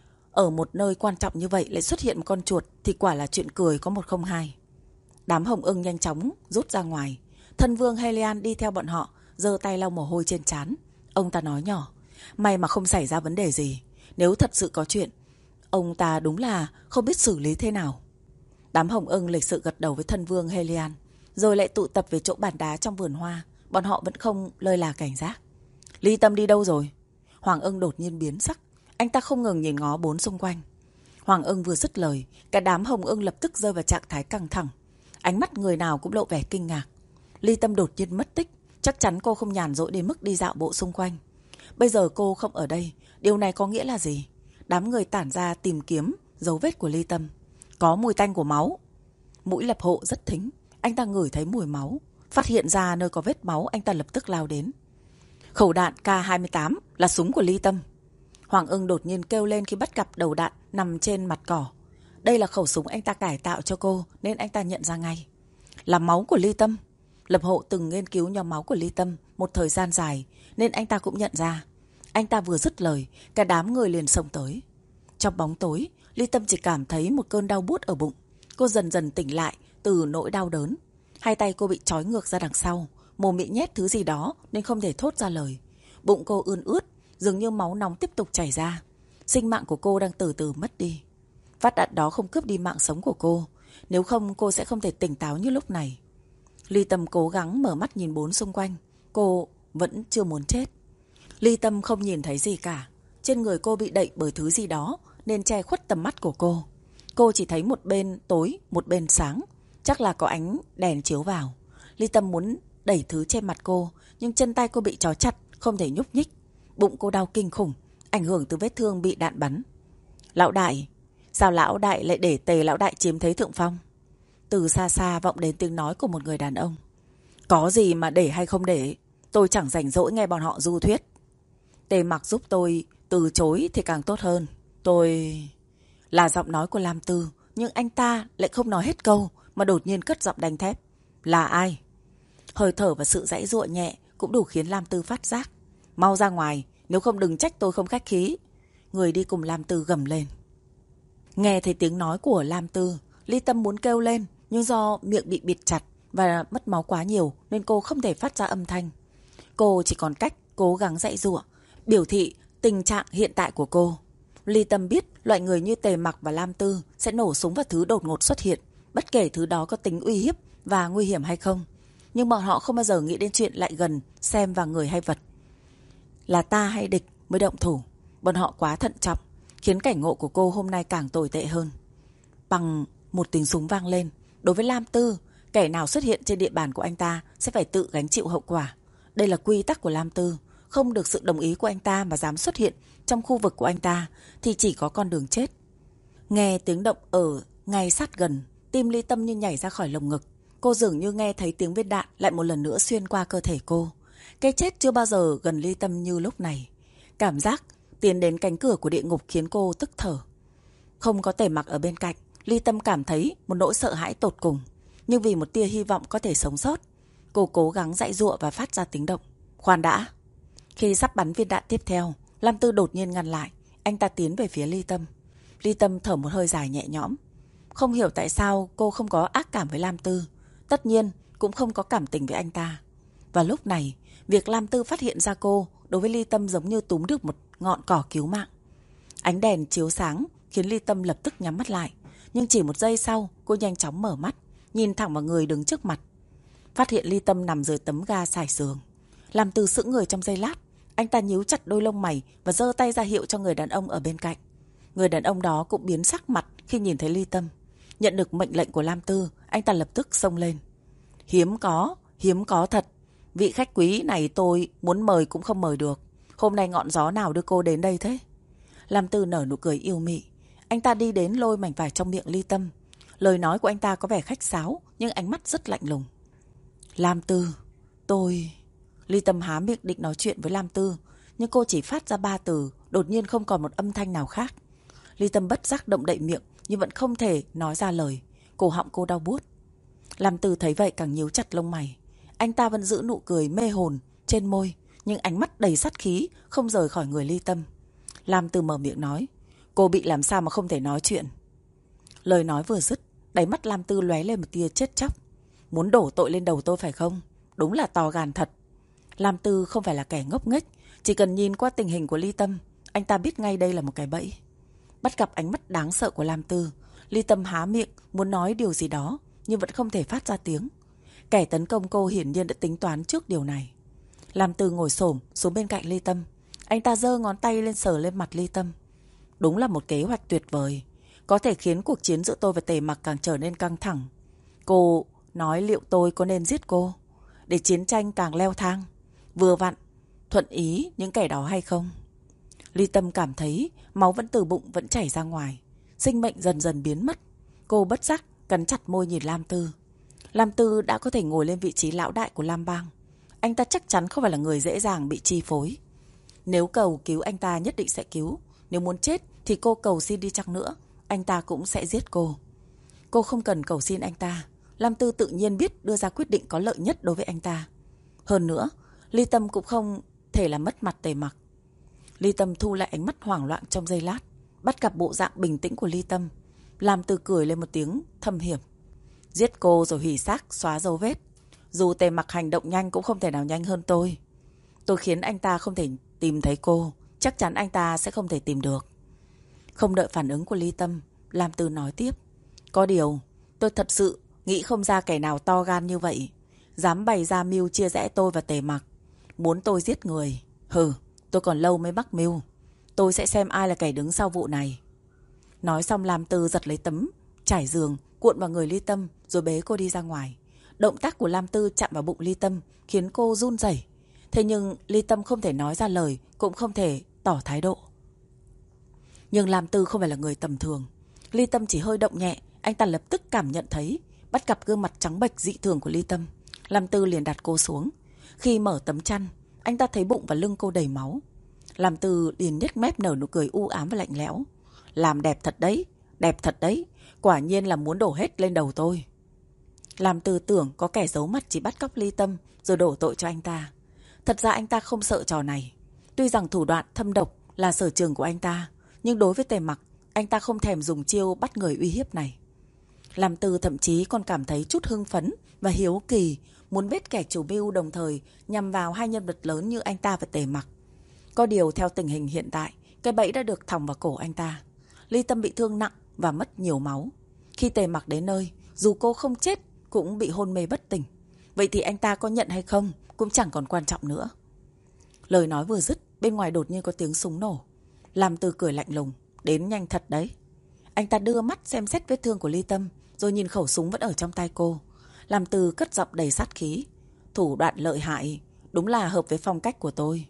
ở một nơi quan trọng như vậy lại xuất hiện một con chuột thì quả là chuyện cười có 102. Đám Hồng Ưng nhanh chóng rút ra ngoài. Thân vương Helian đi theo bọn họ, giơ tay lau mồ hôi trên trán. Ông ta nói nhỏ, may mà không xảy ra vấn đề gì. Nếu thật sự có chuyện, ông ta đúng là không biết xử lý thế nào. Đám Hồng Ưng lịch sự gật đầu với thân vương Helian, rồi lại tụ tập về chỗ bàn đá trong vườn hoa. Bọn họ vẫn không lơi là cảnh giác. Ly Tâm đi đâu rồi? Hoàng Ưng đột nhiên biến sắc. Anh ta không ngừng nhìn ngó bốn xung quanh. Hoàng Ưng vừa dứt lời, cả đám Hồng Ưng lập tức rơi vào trạng thái căng thẳng. Ánh mắt người nào cũng lộ vẻ kinh ngạc. Ly Tâm đột nhiên mất tích. Chắc chắn cô không nhàn rỗi đến mức đi dạo bộ xung quanh. Bây giờ cô không ở đây, điều này có nghĩa là gì? Đám người tản ra tìm kiếm dấu vết của Ly Tâm. Có mùi tanh của máu. Mũi Lập Hộ rất thính, anh ta ngửi thấy mùi máu. Phát hiện ra nơi có vết máu, anh ta lập tức lao đến. Khẩu đạn K28 là súng của Ly Tâm. Hoàng Ưng đột nhiên kêu lên khi bắt gặp đầu đạn nằm trên mặt cỏ. Đây là khẩu súng anh ta cải tạo cho cô, nên anh ta nhận ra ngay. Là máu của Ly Tâm. Lập Hộ từng nghiên cứu nhóm máu của Ly Tâm một thời gian dài, nên anh ta cũng nhận ra. Anh ta vừa dứt lời, cả đám người liền xông tới. Trong bóng tối, Ly Tâm chỉ cảm thấy một cơn đau buốt ở bụng. Cô dần dần tỉnh lại từ nỗi đau đớn. Hai tay cô bị trói ngược ra đằng sau, mồm bị nhét thứ gì đó nên không thể thốt ra lời. Bụng cô ươn ướt, dường như máu nóng tiếp tục chảy ra. Sinh mạng của cô đang từ từ mất đi. Phát đạn đó không cướp đi mạng sống của cô, nếu không cô sẽ không thể tỉnh táo như lúc này. Ly Tâm cố gắng mở mắt nhìn bốn xung quanh. Cô vẫn chưa muốn chết. Ly Tâm không nhìn thấy gì cả. Trên người cô bị đậy bởi thứ gì đó nên che khuất tầm mắt của cô. Cô chỉ thấy một bên tối, một bên sáng. Chắc là có ánh đèn chiếu vào. Ly Tâm muốn đẩy thứ trên mặt cô, nhưng chân tay cô bị trói chặt, không thể nhúc nhích. Bụng cô đau kinh khủng, ảnh hưởng từ vết thương bị đạn bắn. Lão đại, sao lão đại lại để Tề lão đại chiếm thế thượng phong? Từ xa xa vọng đến tiếng nói của một người đàn ông. Có gì mà để hay không để, tôi chẳng rảnh rỗi nghe bọn họ du thuyết. Tề Mặc giúp tôi từ chối thì càng tốt hơn. Tôi... Là giọng nói của Lam Tư, nhưng anh ta lại không nói hết câu mà đột nhiên cất giọng đanh thép. Là ai? Hơi thở và sự giãy giụa nhẹ cũng đủ khiến Lam Tư phát giác. Mau ra ngoài, nếu không đừng trách tôi không khách khí. Người đi cùng Lam Tư gầm lên. Nghe thấy tiếng nói của Lam Tư, Ly Tâm muốn kêu lên, nhưng do miệng bị bịt chặt và mất máu quá nhiều nên cô không thể phát ra âm thanh. Cô chỉ còn cách cố gắng giãy giụa, biểu thị tình trạng hiện tại của cô. Ly Tâm biết loại người như Tề Mặc và Lam Tư sẽ nổ súng vào thứ đột ngột xuất hiện, bất kể thứ đó có tính uy hiếp và nguy hiểm hay không. Nhưng bọn họ không bao giờ nghĩ đến chuyện lại gần xem vào người hay vật. Là ta hay địch mới động thủ. Bọn họ quá thận trọng, khiến cảnh ngộ của cô hôm nay càng tồi tệ hơn. Bằng một tiếng súng vang lên, đối với Lam Tư, kẻ nào xuất hiện trên địa bàn của anh ta sẽ phải tự gánh chịu hậu quả. Đây là quy tắc của Lam Tư, không được sự đồng ý của anh ta mà dám xuất hiện trong khu vực của anh ta thì chỉ có con đường chết. Nghe tiếng động ở ngay sát gần, tim Ly Tâm như nhảy ra khỏi lồng ngực. Cô dường như nghe thấy tiếng viên đạn lại một lần nữa xuyên qua cơ thể cô. Cái chết chưa bao giờ gần Ly Tâm như lúc này. Cảm giác tiến đến cánh cửa của địa ngục khiến cô tức thở. Không có Tề Mặc ở bên cạnh, Ly Tâm cảm thấy một nỗi sợ hãi tột cùng. Nhưng vì một tia hy vọng có thể sống sót, cô cố gắng giãy giụa và phát ra tiếng động. Khoan đã. Khi sắp bắn viên đạn tiếp theo, Lam Tư đột nhiên ngăn lại. Anh ta tiến về phía Ly Tâm. Ly Tâm thở một hơi dài nhẹ nhõm. Không hiểu tại sao cô không có ác cảm với Lam Tư. Tất nhiên cũng không có cảm tình với anh ta. Và lúc này, việc Lam Tư phát hiện ra cô đối với Ly Tâm giống như túm được một ngọn cỏ cứu mạng. Ánh đèn chiếu sáng khiến Ly Tâm lập tức nhắm mắt lại. Nhưng chỉ một giây sau, cô nhanh chóng mở mắt, nhìn thẳng vào người đứng trước mặt. Phát hiện Ly Tâm nằm dưới tấm ga trải giường. Lam Tư sững người trong giây lát. Anh ta nhíu chặt đôi lông mày và giơ tay ra hiệu cho người đàn ông ở bên cạnh. Người đàn ông đó cũng biến sắc mặt khi nhìn thấy Ly Tâm. Nhận được mệnh lệnh của Lam Tư, anh ta lập tức xông lên. Hiếm có thật. Vị khách quý này tôi muốn mời cũng không mời được. Hôm nay ngọn gió nào đưa cô đến đây thế? Lam Tư nở nụ cười yêu mị. Anh ta đi đến lôi mảnh vải trong miệng Ly Tâm. Lời nói của anh ta có vẻ khách sáo, nhưng ánh mắt rất lạnh lùng. Lam Tư, tôi... Ly Tâm há miệng định nói chuyện với Lam Tư, nhưng cô chỉ phát ra 3 từ, đột nhiên không còn một âm thanh nào khác. Ly Tâm bất giác động đậy miệng, nhưng vẫn không thể nói ra lời. Cổ họng cô đau buốt. Lam Tư thấy vậy càng nhíu chặt lông mày. Anh ta vẫn giữ nụ cười mê hồn trên môi, nhưng ánh mắt đầy sát khí không rời khỏi người Ly Tâm. Lam Tư mở miệng nói. Cô bị làm sao mà không thể nói chuyện? Lời nói vừa dứt, đáy mắt Lam Tư lóe lên một tia chết chóc. Muốn đổ tội lên đầu tôi phải không? Đúng là to gan thật. Lam Tư không phải là kẻ ngốc nghếch, chỉ cần nhìn qua tình hình của Ly Tâm, anh ta biết ngay đây là một cái bẫy. Bắt gặp ánh mắt đáng sợ của Lam Tư, Ly Tâm há miệng muốn nói điều gì đó, nhưng vẫn không thể phát ra tiếng. Kẻ tấn công cô hiển nhiên đã tính toán trước điều này. Lam Tư ngồi xổm xuống bên cạnh Ly Tâm. Anh ta giơ ngón tay lên sờ lên mặt Ly Tâm. Đúng là một kế hoạch tuyệt vời, có thể khiến cuộc chiến giữa tôi và Tề Mặc càng trở nên căng thẳng. Cô nói liệu tôi có nên giết cô để chiến tranh càng leo thang, vừa vặn thuận ý những kẻ đó hay không? Ly Tâm cảm thấy máu vẫn từ bụng vẫn chảy ra ngoài, sinh mệnh dần dần biến mất. Cô bất giác cắn chặt môi nhìn Lam Tư. Lam Tư đã có thể ngồi lên vị trí lão đại của Lam Bang. Anh ta chắc chắn không phải là người dễ dàng bị chi phối. Nếu cầu cứu anh ta nhất định sẽ cứu. Nếu muốn chết thì cô cầu xin đi chăng nữa, anh ta cũng sẽ giết cô. Cô không cần cầu xin anh ta. Lam Tư tự nhiên biết đưa ra quyết định có lợi nhất đối với anh ta. Hơn nữa, Ly Tâm cũng không thể làm mất mặt Tề Mặc. Ly Tâm thu lại ánh mắt hoảng loạn trong giây lát, bắt gặp bộ dạng bình tĩnh của Ly Tâm. Lam Tư cười lên một tiếng thâm hiểm. Giết cô rồi hủy xác, xóa dấu vết. Dù Tề Mặc hành động nhanh cũng không thể nào nhanh hơn tôi. Tôi khiến anh ta không thể tìm thấy cô, chắc chắn anh ta sẽ không thể tìm được. Không đợi phản ứng của Ly Tâm, Lam Tư nói tiếp. Có điều, tôi thật sự nghĩ không ra kẻ nào to gan như vậy, dám bày ra mưu chia rẽ tôi và Tề Mặc, muốn tôi giết người. Hừ, tôi còn lâu mới mắc mưu. Tôi sẽ xem ai là kẻ đứng sau vụ này. Nói xong Lam Tư giật lấy tấm trải giường, cuộn vào người Ly Tâm rồi bế cô đi ra ngoài. Động tác của Lam Tư chạm vào bụng Ly Tâm khiến cô run rẩy. Thế nhưng Ly Tâm không thể nói ra lời, cũng không thể tỏ thái độ. Nhưng Lam Tư không phải là người tầm thường. Ly Tâm chỉ hơi động nhẹ, anh ta lập tức cảm nhận thấy. Bắt gặp gương mặt trắng bệch dị thường của Ly Tâm, Lam Tư liền đặt cô xuống. Khi mở tấm chăn, anh ta thấy bụng và lưng cô đầy máu. Lam Tư liền nhếch mép nở nụ cười u ám và lạnh lẽo. Làm đẹp thật đấy, đẹp thật đấy. Quả nhiên là muốn đổ hết lên đầu tôi. Làm Từ tưởng có kẻ giấu mặt chỉ bắt cóc Ly Tâm rồi đổ tội cho anh ta. Thật ra anh ta không sợ trò này. Tuy rằng thủ đoạn thâm độc là sở trường của anh ta, nhưng đối với Tề Mặc, anh ta không thèm dùng chiêu bắt người uy hiếp này. Làm Từ thậm chí còn cảm thấy chút hưng phấn và hiếu kỳ, muốn biết kẻ chủ mưu đồng thời nhằm vào hai nhân vật lớn như anh ta và Tề Mặc. Có điều theo tình hình hiện tại, cái bẫy đã được thòng vào cổ anh ta. Ly Tâm bị thương nặng và mất nhiều máu. Khi Tề Mặc đến nơi, dù cô không chết cũng bị hôn mê bất tỉnh. Vậy thì anh ta có nhận hay không cũng chẳng còn quan trọng nữa. Lời nói vừa dứt, bên ngoài đột nhiên có tiếng súng nổ. Làm Từ cười lạnh lùng, đến nhanh thật đấy. Anh ta đưa mắt xem xét vết thương của Ly Tâm, rồi nhìn khẩu súng vẫn ở trong tay cô. Làm Từ cất giọng đầy sát khí. Thủ đoạn lợi hại, đúng là hợp với phong cách của tôi.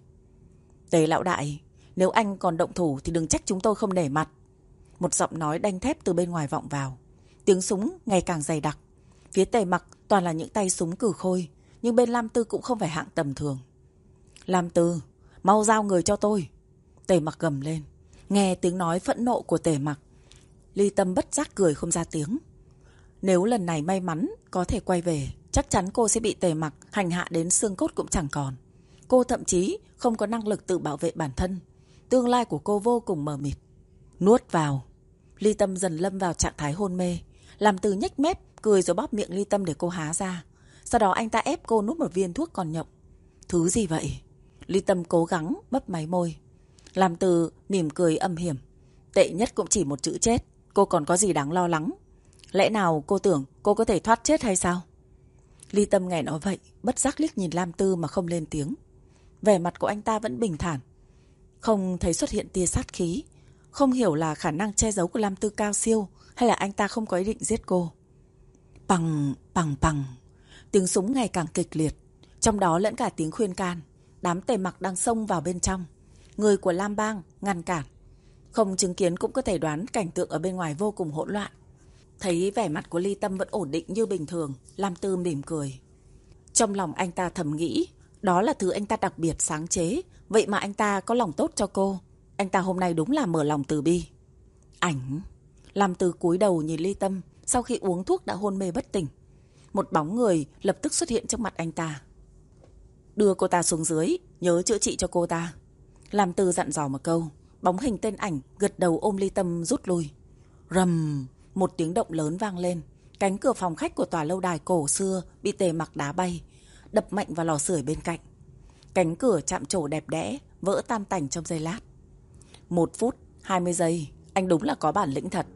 Tề lão đại, nếu anh còn động thủ thì đừng trách chúng tôi không nể mặt. Một giọng nói đanh thép từ bên ngoài vọng vào. Tiếng súng ngày càng dày đặc. Phía Tề Mặc toàn là những tay súng cừ khôi, nhưng bên Lam Tư cũng không phải hạng tầm thường. Lam Tư, mau giao người cho tôi. Tề Mặc gầm lên. Nghe tiếng nói phẫn nộ của Tề Mặc, Ly Tâm bất giác cười không ra tiếng. Nếu lần này may mắn có thể quay về, chắc chắn cô sẽ bị Tề Mặc hành hạ đến xương cốt cũng chẳng còn. Cô thậm chí không có năng lực tự bảo vệ bản thân. Tương lai của cô vô cùng mờ mịt. Nuốt vào. Ly Tâm dần lâm vào trạng thái hôn mê. Làm Từ nhếch mép cười rồi bóp miệng Ly Tâm để cô há ra. Sau đó anh ta ép cô nuốt một viên thuốc còn nhộng. Thứ gì vậy? Ly Tâm cố gắng mấp máy môi. Làm Từ mỉm cười âm hiểm. Tệ nhất cũng chỉ một chữ chết. Cô còn có gì đáng lo lắng? Lẽ nào cô tưởng cô có thể thoát chết hay sao? Ly Tâm nghe nói vậy, bất giác liếc nhìn Lam Tư mà không lên tiếng. Vẻ mặt của anh ta vẫn bình thản, không thấy xuất hiện tia sát khí. Không hiểu là khả năng che giấu của Lam Tư cao siêu, hay là anh ta không có ý định giết cô. Bằng, bằng, bằng. Tiếng súng ngày càng kịch liệt, trong đó lẫn cả tiếng khuyên can. Đám Tề Mặc đang xông vào bên trong. Người của Lam Bang ngăn cản. Không chứng kiến cũng có thể đoán cảnh tượng ở bên ngoài vô cùng hỗn loạn. Thấy vẻ mặt của Ly Tâm vẫn ổn định như bình thường, Lam Tư mỉm cười. Trong lòng anh ta thầm nghĩ, đó là thứ anh ta đặc biệt sáng chế, vậy mà anh ta có lòng tốt cho cô. Anh ta hôm nay đúng là mở lòng từ bi. Ảnh. Lam Tư cúi đầu nhìn Ly Tâm, sau khi uống thuốc đã hôn mê bất tỉnh. Một bóng người lập tức xuất hiện trước mặt anh ta. Đưa cô ta xuống dưới, nhớ chữa trị cho cô ta. Lam Tư dặn dò một câu. Bóng hình tên Ảnh gật đầu ôm Ly Tâm rút lui. Rầm. Một tiếng động lớn vang lên. Cánh cửa phòng khách của tòa lâu đài cổ xưa bị Tề Mặc đá bay, đập mạnh vào lò sưởi bên cạnh. Cánh cửa chạm trổ đẹp đẽ vỡ tan tành trong giây lát. 1 phút 20 giây, anh đúng là có bản lĩnh thật.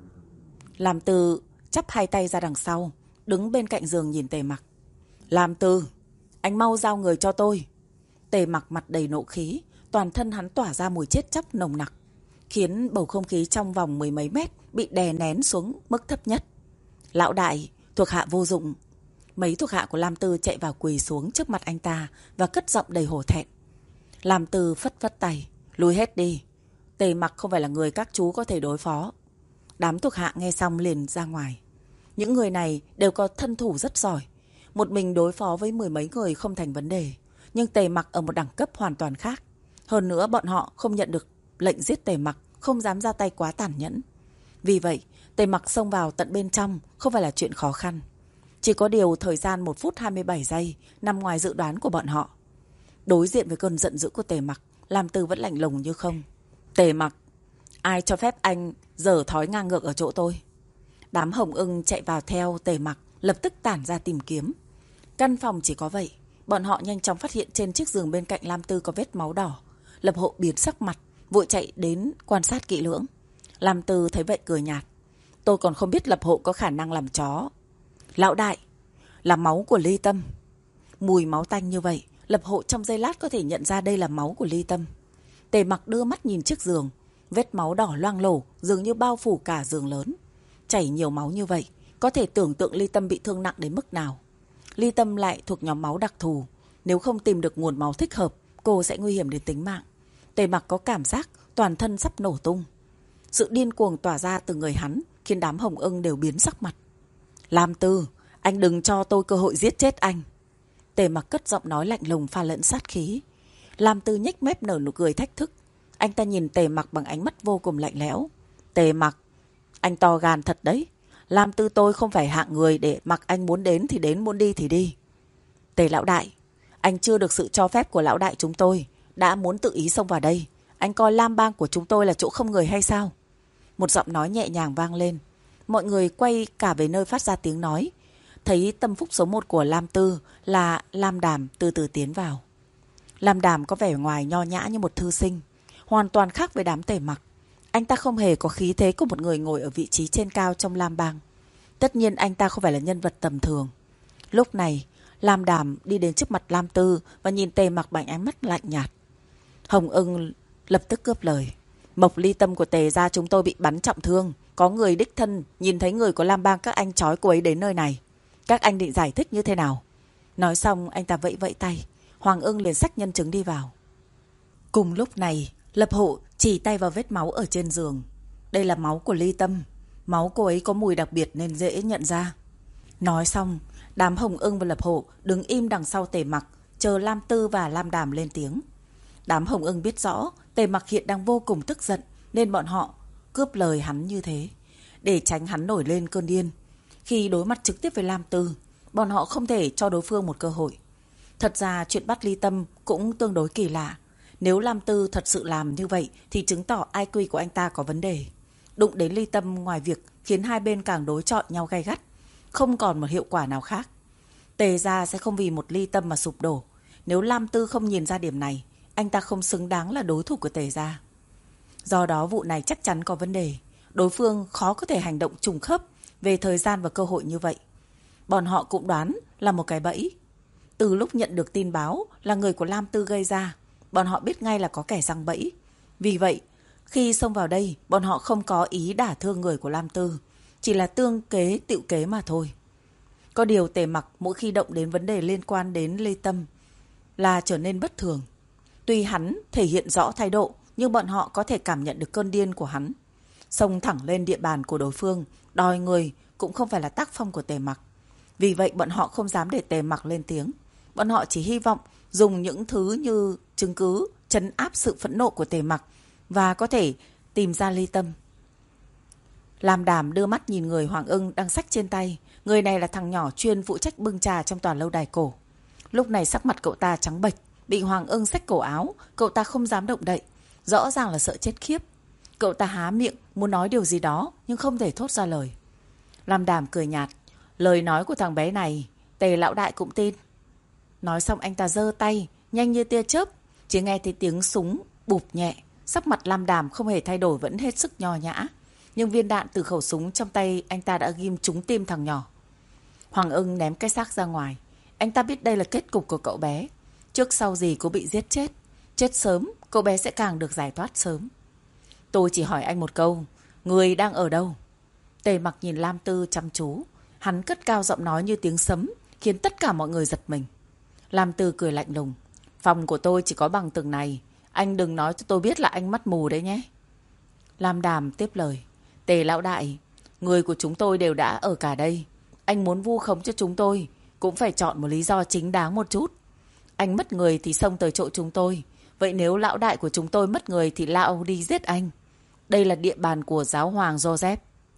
Lam Tư chắp hai tay ra đằng sau, đứng bên cạnh giường nhìn Tề Mặc. Lam Tư, anh mau giao người cho tôi. Tề Mặc mặt đầy nộ khí, toàn thân hắn tỏa ra mùi chết chóc nồng nặc, khiến bầu không khí trong vòng mười mấy mét bị đè nén xuống mức thấp nhất. Lão đại, thuộc hạ vô dụng. Mấy thuộc hạ của Lam Tư chạy vào quỳ xuống trước mặt anh ta và cất giọng đầy hổ thẹn. Lam Tư phất phất tay, lùi hết đi. Tề Mặc không phải là người các chú có thể đối phó. Đám thuộc hạ nghe xong liền ra ngoài. Những người này đều có thân thủ rất giỏi, một mình đối phó với mười mấy người không thành vấn đề. Nhưng Tề Mặc ở một đẳng cấp hoàn toàn khác. Hơn nữa bọn họ không nhận được lệnh giết Tề Mặc, không dám ra tay quá tàn nhẫn. Vì vậy, Tề Mặc xông vào tận bên trong không phải là chuyện khó khăn. Chỉ có điều thời gian 1 phút 27 giây nằm ngoài dự đoán của bọn họ. Đối diện với cơn giận dữ của Tề Mặc, Lam Tư vẫn lạnh lùng như không. Tề Mặc, ai cho phép anh giở thói ngang ngược ở chỗ tôi? Đám Hồng Ưng chạy vào theo Tề Mặc, lập tức tản ra tìm kiếm. Căn phòng chỉ có vậy, bọn họ nhanh chóng phát hiện trên chiếc giường bên cạnh Lam Tư có vết máu đỏ. Lập Hộ biến sắc mặt, vội chạy đến quan sát kỹ lưỡng. Lam Tư thấy vậy cười nhạt. Tôi còn không biết Lập Hộ có khả năng làm chó. Lão đại, là máu của Ly Tâm. Mùi máu tanh như vậy, Lập Hộ trong giây lát có thể nhận ra đây là máu của Ly Tâm. Tề Mặc đưa mắt nhìn chiếc giường, vết máu đỏ loang lổ dường như bao phủ cả giường lớn. Chảy nhiều máu như vậy, có thể tưởng tượng Ly Tâm bị thương nặng đến mức nào. Ly Tâm lại thuộc nhóm máu đặc thù, nếu không tìm được nguồn máu thích hợp, cô sẽ nguy hiểm đến tính mạng. Tề Mặc có cảm giác toàn thân sắp nổ tung. Sự điên cuồng tỏa ra từ người hắn khiến đám Hồng Ưng đều biến sắc mặt. Lam Tư, anh đừng cho tôi cơ hội giết chết anh. Tề Mặc cất giọng nói lạnh lùng pha lẫn sát khí. Lam Tư nhếch mép nở nụ cười thách thức. Anh ta nhìn Tề Mặc bằng ánh mắt vô cùng lạnh lẽo. Tề Mặc, Anh to gan thật đấy. Lam Tư tôi không phải hạng người để mặc anh muốn đến thì đến, muốn đi thì đi. Tề lão đại, anh chưa được sự cho phép của lão đại chúng tôi, đã muốn tự ý xông vào đây. Anh coi Lam Bang của chúng tôi là chỗ không người hay sao? Một giọng nói nhẹ nhàng vang lên. Mọi người quay cả về nơi phát ra tiếng nói. Thấy tâm phúc số 1 của Lam Tư là Lam Đàm từ từ tiến vào. Lam Đàm có vẻ ngoài nho nhã như một thư sinh, hoàn toàn khác với đám Tề Mặc. Anh ta không hề có khí thế của một người ngồi ở vị trí trên cao trong Lam Bang. Tất nhiên anh ta không phải là nhân vật tầm thường. Lúc này, Lam Đàm đi đến trước mặt Lam Tư và nhìn Tề Mặc bằng ánh mắt lạnh nhạt. Hồng Ưng lập tức cướp lời. Mộc ly tâm của Tề gia chúng tôi bị bắn trọng thương. Có người đích thân nhìn thấy người của Lam Bang các anh trói cô ấy đến nơi này. Các anh định giải thích như thế nào? Nói xong anh ta vẫy vẫy tay. Hoàng Ưng liền xách nhân chứng đi vào. Cùng lúc này, Lập Hộ chỉ tay vào vết máu ở trên giường. Đây là máu của ly tâm. Máu cô ấy có mùi đặc biệt nên dễ nhận ra. Nói xong, đám Hồng Ưng và Lập Hộ đứng im đằng sau Tề Mặc, chờ Lam Tư và Lam Đàm lên tiếng. Đám Hồng Ưng biết rõ Tề Mặc hiện đang vô cùng tức giận nên bọn họ cướp lời hắn như thế để tránh hắn nổi lên cơn điên. Khi đối mặt trực tiếp với Lam Tư, bọn họ không thể cho đối phương một cơ hội. Thật ra chuyện bắt ly tâm cũng tương đối kỳ lạ. Nếu Lam Tư thật sự làm như vậy thì chứng tỏ IQ của anh ta có vấn đề. Đụng đến ly tâm ngoài việc khiến hai bên càng đối chọi nhau gay gắt, không còn một hiệu quả nào khác. Tề gia sẽ không vì một ly tâm mà sụp đổ. Nếu Lam Tư không nhìn ra điểm này, anh ta không xứng đáng là đối thủ của Tề gia. Do đó vụ này chắc chắn có vấn đề. Đối phương khó có thể hành động trùng khớp về thời gian và cơ hội như vậy. Bọn họ cũng đoán là một cái bẫy. Từ lúc nhận được tin báo là người của Lam Tư gây ra, bọn họ biết ngay là có kẻ giăng bẫy. Vì vậy, khi xông vào đây, bọn họ không có ý đả thương người của Lam Tư, chỉ là tương kế tựu kế mà thôi. Có điều Tề Mặc mỗi khi động đến vấn đề liên quan đến ly tâm là trở nên bất thường. Tuy hắn thể hiện rõ thái độ, nhưng bọn họ có thể cảm nhận được cơn điên của hắn. Xông thẳng lên địa bàn của đối phương, đòi người cũng không phải là tác phong của Tề Mặc. Vì vậy bọn họ không dám để Tề Mặc lên tiếng. Bọn họ chỉ hy vọng dùng những thứ như chứng cứ trấn áp sự phẫn nộ của Tề Mặc và có thể tìm ra ly tâm. Lam Đàm đưa mắt nhìn người Hoàng Ưng đang xách trên tay. Người này là thằng nhỏ chuyên phụ trách bưng trà trong tòa lâu đài cổ. Lúc này sắc mặt cậu ta trắng bệch, bị Hoàng Ưng xách cổ áo, cậu ta không dám động đậy, rõ ràng là sợ chết khiếp. Cậu ta há miệng muốn nói điều gì đó nhưng không thể thốt ra lời. Lam Đàm cười nhạt, lời nói của thằng bé này Tề lão đại cũng tin. Nói xong anh ta giơ tay nhanh như tia chớp, chỉ nghe thấy tiếng súng bụp nhẹ. Sắc mặt Lam Đàm không hề thay đổi, vẫn hết sức nho nhã, nhưng viên đạn từ khẩu súng trong tay anh ta đã ghim trúng tim thằng nhỏ. Hoàng Ưng ném cái xác ra ngoài. Anh ta biết đây là kết cục của cậu bé. Trước sau gì cũng bị giết chết. Chết sớm, cậu bé sẽ càng được giải thoát sớm. Tôi chỉ hỏi anh một câu, người đang ở đâu? Tề Mặc nhìn Lam Tư chăm chú. Hắn cất cao giọng nói như tiếng sấm, khiến tất cả mọi người giật mình. Lam Tư cười lạnh lùng. Phòng của tôi chỉ có bằng tường này. Anh đừng nói cho tôi biết là anh mắt mù đấy nhé. Lam Đàm tiếp lời. Tề lão đại, người của chúng tôi đều đã ở cả đây. Anh muốn vu khống cho chúng tôi cũng phải chọn một lý do chính đáng một chút. Anh mất người thì xông tới chỗ chúng tôi. Vậy nếu lão đại của chúng tôi mất người thì lão đi giết anh. Đây là địa bàn của giáo hoàng Joseph,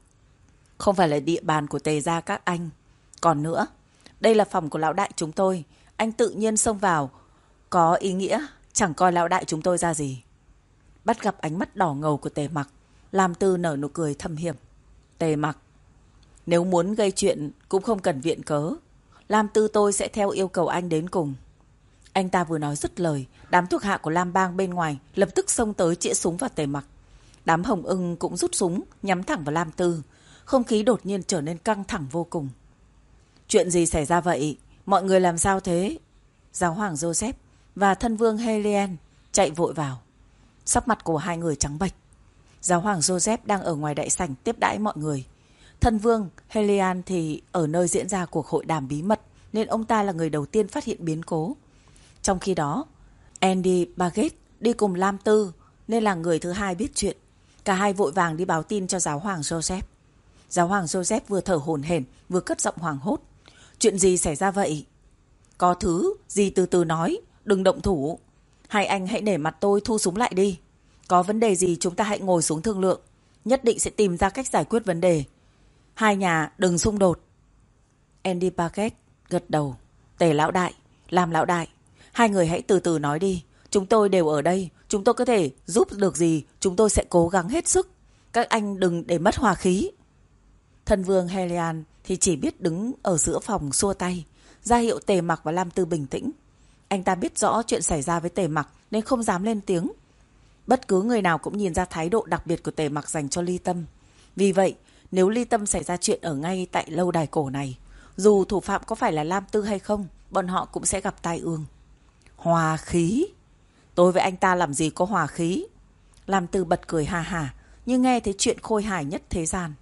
không phải là địa bàn của Tề gia các anh. Còn nữa, đây là phòng của lão đại chúng tôi. Anh tự nhiên xông vào có ý nghĩa chẳng coi lão đại chúng tôi ra gì. Bắt gặp ánh mắt đỏ ngầu của Tề Mặc, Lam Tư nở nụ cười thâm hiểm. Tề Mặc, nếu muốn gây chuyện cũng không cần viện cớ. Lam Tư tôi sẽ theo yêu cầu anh đến cùng. Anh ta vừa nói dứt lời, đám thuộc hạ của Lam Bang bên ngoài lập tức xông tới chĩa súng vào Tề Mặc. Đám Hồng Ưng cũng rút súng nhắm thẳng vào Lam Tư. Không khí đột nhiên trở nên căng thẳng vô cùng. Chuyện gì xảy ra vậy? Mọi người làm sao thế? Giáo hoàng Joseph và thân vương Helian chạy vội vào. Sắc mặt của hai người trắng bệch. Giáo hoàng Joseph đang ở ngoài đại sảnh tiếp đãi mọi người. Thân vương Helian thì ở nơi diễn ra cuộc hội đàm bí mật, nên ông ta là người đầu tiên phát hiện biến cố. Trong khi đó, Andy Baggett đi cùng Lam Tư nên là người thứ hai biết chuyện. Cả hai vội vàng đi báo tin cho giáo hoàng Joseph. Giáo hoàng Joseph vừa thở hổn hển vừa cất giọng hoảng hốt. Chuyện gì xảy ra vậy? Có thứ gì từ từ nói, đừng động thủ. Hai anh hãy để mặt tôi thu súng lại đi. Có vấn đề gì chúng ta hãy ngồi xuống thương lượng. Nhất định sẽ tìm ra cách giải quyết vấn đề. Hai nhà đừng xung đột. Andy Paget gật đầu. Tề lão đại, Lam lão đại, hai người hãy từ từ nói đi. Chúng tôi đều ở đây, chúng tôi có thể giúp được gì, chúng tôi sẽ cố gắng hết sức. Các anh đừng để mất hòa khí. Thân vương Helian thì chỉ biết đứng ở giữa phòng xua tay, ra hiệu Tề Mặc và Lam Tư bình tĩnh. Anh ta biết rõ chuyện xảy ra với Tề Mặc nên không dám lên tiếng. Bất cứ người nào cũng nhìn ra thái độ đặc biệt của Tề Mặc dành cho Ly Tâm. Vì vậy, nếu Ly Tâm xảy ra chuyện ở ngay tại lâu đài cổ này, dù thủ phạm có phải là Lam Tư hay không, bọn họ cũng sẽ gặp tai ương. Hòa khí? Tôi với anh ta làm gì có hòa khí? Lam Tư bật cười ha hả, như nghe thấy chuyện khôi hài nhất thế gian.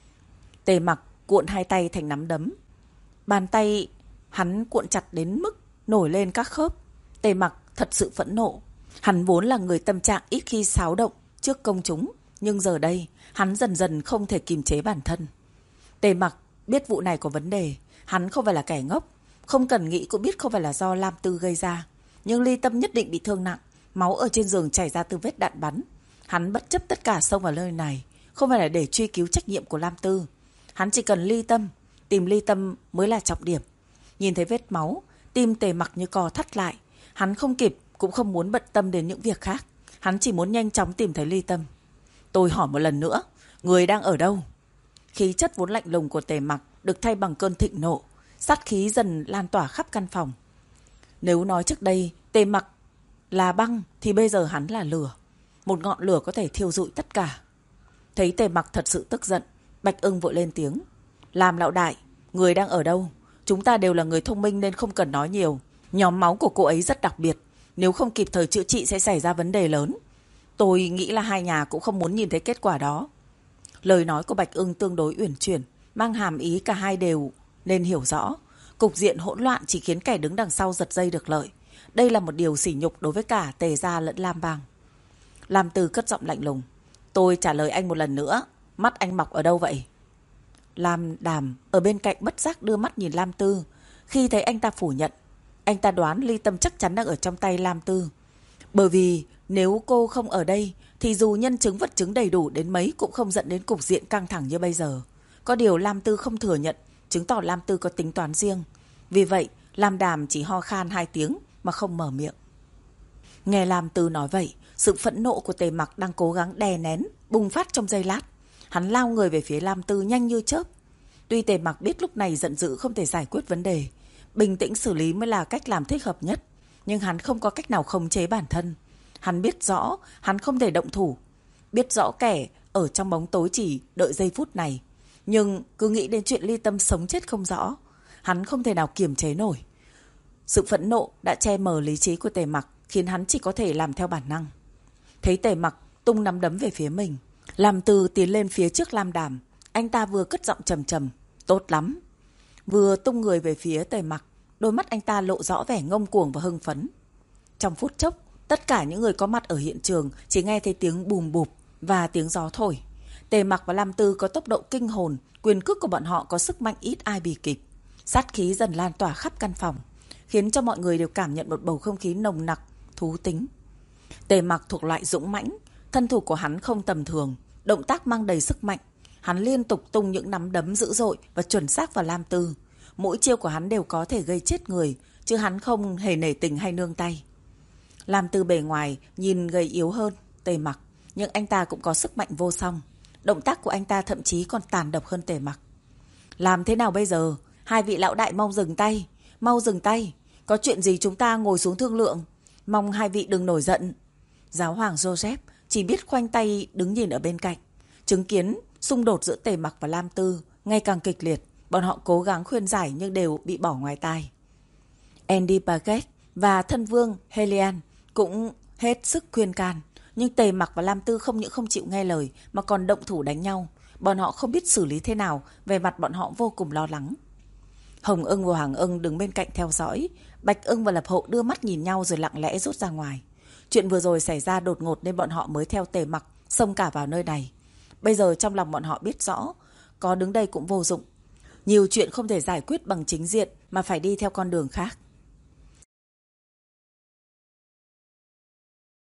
Tề Mặc cuộn hai tay thành nắm đấm. Bàn tay hắn cuộn chặt đến mức nổi lên các khớp. Tề Mặc thật sự phẫn nộ. Hắn vốn là người tâm trạng ít khi xáo động trước công chúng, nhưng giờ đây hắn dần dần không thể kiềm chế bản thân. Tề Mặc biết vụ này có vấn đề. Hắn không phải là kẻ ngốc, không cần nghĩ cũng biết không phải là do Lam Tư gây ra. Nhưng Ly Tâm nhất định bị thương nặng, máu ở trên giường chảy ra từ vết đạn bắn. Hắn bất chấp tất cả xông vào nơi này, không phải là để truy cứu trách nhiệm của Lam Tư. Hắn chỉ cần Ly Tâm, tìm Ly Tâm mới là trọng điểm. Nhìn thấy vết máu, tim Tề Mặc như cò thắt lại. Hắn không kịp, cũng không muốn bận tâm đến những việc khác. Hắn chỉ muốn nhanh chóng tìm thấy Ly Tâm. Tôi hỏi một lần nữa, người đang ở đâu? Khí chất vốn lạnh lùng của Tề Mặc được thay bằng cơn thịnh nộ, sát khí dần lan tỏa khắp căn phòng. Nếu nói trước đây Tề Mặc là băng thì bây giờ hắn là lửa. Một ngọn lửa có thể thiêu rụi tất cả. Thấy Tề Mặc thật sự tức giận, Bạch Ưng vội lên tiếng. Làm lão đại, người đang ở đâu? Chúng ta đều là người thông minh nên không cần nói nhiều. Nhóm máu của cô ấy rất đặc biệt. Nếu không kịp thời chữa trị sẽ xảy ra vấn đề lớn. Tôi nghĩ là hai nhà cũng không muốn nhìn thấy kết quả đó. Lời nói của Bạch Ưng tương đối uyển chuyển, mang hàm ý cả hai đều nên hiểu rõ. Cục diện hỗn loạn chỉ khiến kẻ đứng đằng sau giật dây được lợi. Đây là một điều sỉ nhục đối với cả Tề gia lẫn Lam bang. Lam Tư cất giọng lạnh lùng. Tôi trả lời anh một lần nữa. Mắt anh mọc ở đâu vậy? Lam Đàm ở bên cạnh bất giác đưa mắt nhìn Lam Tư. Khi thấy anh ta phủ nhận, anh ta đoán Ly Tâm chắc chắn đang ở trong tay Lam Tư. Bởi vì nếu cô không ở đây thì dù nhân chứng vật chứng đầy đủ đến mấy cũng không dẫn đến cục diện căng thẳng như bây giờ. Có điều Lam Tư không thừa nhận, chứng tỏ Lam Tư có tính toán riêng. Vì vậy Lam Đàm chỉ ho khan 2 tiếng mà không mở miệng. Nghe Lam Tư nói vậy, sự phẫn nộ của Tề Mặc đang cố gắng đè nén bùng phát trong giây lát. Hắn lao người về phía Lam Tư nhanh như chớp. Tuy Tề Mặc biết lúc này giận dữ không thể giải quyết vấn đề, bình tĩnh xử lý mới là cách làm thích hợp nhất, nhưng hắn không có cách nào khống chế bản thân. Hắn biết rõ hắn không thể động thủ, biết rõ kẻ ở trong bóng tối chỉ đợi giây phút này, nhưng cứ nghĩ đến chuyện Ly Tâm sống chết không rõ, hắn không thể nào kiềm chế nổi. Sự phẫn nộ đã che mờ lý trí của Tề Mặc, khiến hắn chỉ có thể làm theo bản năng. Thấy Tề Mặc tung nắm đấm về phía mình, Lam Tư tiến lên phía trước Lam Đàm. Anh ta vừa cất giọng trầm trầm, tốt lắm, vừa tung người về phía Tề Mặc. Đôi mắt anh ta lộ rõ vẻ ngông cuồng và hưng phấn. Trong phút chốc, tất cả những người có mặt ở hiện trường chỉ nghe thấy tiếng bùm bụp và tiếng gió thổi. Tề Mặc và Lam Tư có tốc độ kinh hồn, quyền cước của bọn họ có sức mạnh ít ai bì kịp. Sát khí dần lan tỏa khắp căn phòng, khiến cho mọi người đều cảm nhận một bầu không khí nồng nặc, thú tính. Tề Mặc thuộc loại dũng mãnh, thân thủ của hắn không tầm thường, động tác mang đầy sức mạnh. Hắn liên tục tung những nắm đấm dữ dội và chuẩn xác vào Lam Tư. Mỗi chiêu của hắn đều có thể gây chết người, chứ hắn không hề nể tình hay nương tay. Lam Tư bề ngoài nhìn gầy yếu hơn Tề Mặc, nhưng anh ta cũng có sức mạnh vô song. Động tác của anh ta thậm chí còn tàn độc hơn Tề Mặc. Làm thế nào bây giờ? Hai vị lão đại mau dừng tay, mau dừng tay. Có chuyện gì chúng ta ngồi xuống thương lượng. Mong hai vị đừng nổi giận. Giáo hoàng Joseph chỉ biết khoanh tay đứng nhìn ở bên cạnh. Chứng kiến xung đột giữa Tề Mặc và Lam Tư ngày càng kịch liệt, bọn họ cố gắng khuyên giải nhưng đều bị bỏ ngoài tai. Andy Paget và thân vương Helian cũng hết sức khuyên can, nhưng Tề Mặc và Lam Tư không những không chịu nghe lời mà còn động thủ đánh nhau. Bọn họ không biết xử lý thế nào, về mặt bọn họ vô cùng lo lắng. Hồng Ưng và Hoàng Ưng đứng bên cạnh theo dõi. Bạch Ưng và Lập Hộ đưa mắt nhìn nhau rồi lặng lẽ rút ra ngoài. Chuyện vừa rồi xảy ra đột ngột nên bọn họ mới theo Tề Mặc xông cả vào nơi này. Bây giờ trong lòng bọn họ biết rõ, có đứng đây cũng vô dụng. Nhiều chuyện không thể giải quyết bằng chính diện mà phải đi theo con đường khác.